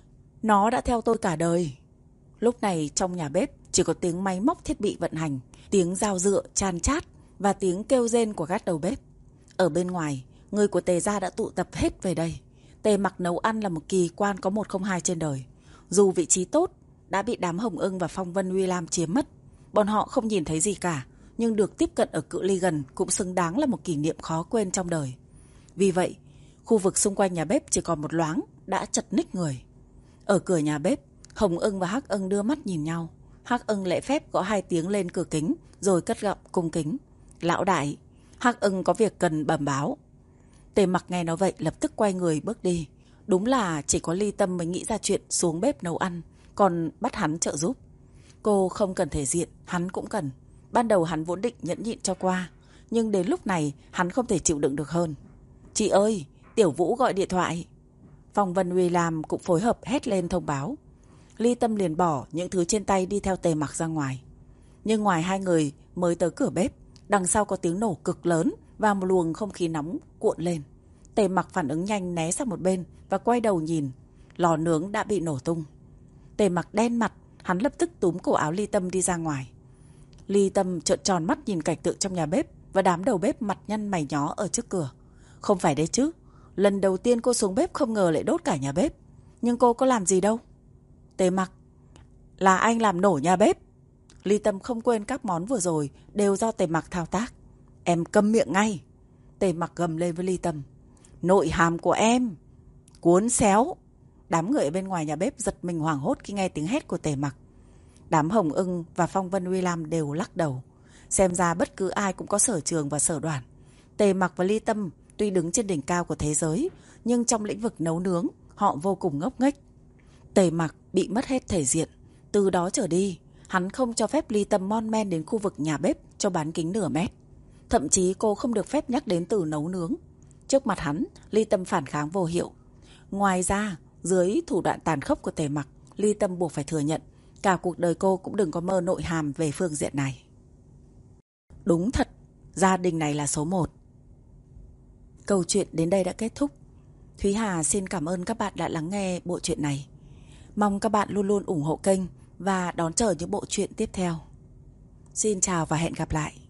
S1: nó đã theo tôi cả đời. Lúc này trong nhà bếp chỉ có tiếng máy móc thiết bị vận hành, tiếng dao dựa chan chát và tiếng kêu rên của các đầu bếp. Ở bên ngoài, người của Tề gia đã tụ tập hết về đây. Tề Mặc nấu ăn là một kỳ quan có 102 trên đời. Dù vị trí tốt, đã bị đám Hồng Ưng và Phong Vân Uy Lam chiếm mất. Bọn họ không nhìn thấy gì cả, nhưng được tiếp cận ở cự ly gần cũng xứng đáng là một kỷ niệm khó quên trong đời. Vì vậy, khu vực xung quanh nhà bếp chỉ còn một loáng đã chật ních người. Ở cửa nhà bếp, Hồng Ưng và Hắc Ưng đưa mắt nhìn nhau. Hắc Ưng lễ phép gõ 2 tiếng lên cửa kính rồi cất giọng cung kính. Lão đại, Hắc Ưng có việc cần bẩm báo. Tề Mặc nghe nói vậy lập tức quay người bước đi. Đúng là chỉ có Ly Tâm mới nghĩ ra chuyện xuống bếp nấu ăn, còn bắt hắn trợ giúp. Cô không cần thể diện, hắn cũng cần. Ban đầu hắn vốn định nhẫn nhịn cho qua, nhưng đến lúc này hắn không thể chịu đựng được hơn. Chị ơi, Tiểu Vũ gọi điện thoại. Phong Vân Uy Lam cũng phối hợp hét lên thông báo. Ly Tâm liền bỏ những thứ trên tay đi theo Tề Mặc ra ngoài. Nhưng ngoài hai người mới tới cửa bếp, đằng sau có tiếng nổ cực lớn và một luồng không khí nóng cuộn lên. Tề Mặc phản ứng nhanh né sang một bên và quay đầu nhìn. Lò nướng đã bị nổ tung. Tề Mặc đen mặt, hắn lập tức túm cổ áo Ly Tâm đi ra ngoài. Ly Tâm trợn tròn mắt nhìn cảnh tượng trong nhà bếp và đám đầu bếp mặt nhăn mày nhó ở trước cửa. Không phải đấy chứ, lần đầu tiên cô xuống bếp không ngờ lại đốt cả nhà bếp. Nhưng cô có làm gì đâu. Tề Mặc, là anh làm nổ nhà bếp. Ly Tâm không quên các món vừa rồi đều do Tề Mặc thao tác. Em câm miệng ngay. Tề Mặc gầm lên với Ly Tâm. Nội hàm của em cuốn xéo. Đám người ở bên ngoài nhà bếp giật mình hoảng hốt khi nghe tiếng hét của Tề Mặc. Đám Hồng Ưng và Phong Vân Uy Lam đều lắc đầu. Xem ra bất cứ ai cũng có sở trường và sở đoản. Tề Mặc và Ly Tâm tuy đứng trên đỉnh cao của thế giới, nhưng trong lĩnh vực nấu nướng họ vô cùng ngốc nghếch. Tề Mặc bị mất hết thể diện. Từ đó trở đi, hắn không cho phép Ly Tâm mon men đến khu vực nhà bếp cho bán kính nửa mét. Thậm chí cô không được phép nhắc đến từ nấu nướng. Trước mặt hắn, Ly Tâm phản kháng vô hiệu. Ngoài ra, dưới thủ đoạn tàn khốc của Tề Mặc, Ly Tâm buộc phải thừa nhận cả cuộc đời cô cũng đừng có mơ nội hàm về phương diện này. Đúng thật, gia đình này là số 1. Câu chuyện đến đây đã kết thúc. Thúy Hà xin cảm ơn các bạn đã lắng nghe bộ truyện này. Mong các bạn luôn luôn ủng hộ kênh và đón chờ những bộ truyện tiếp theo. Xin chào và hẹn gặp lại.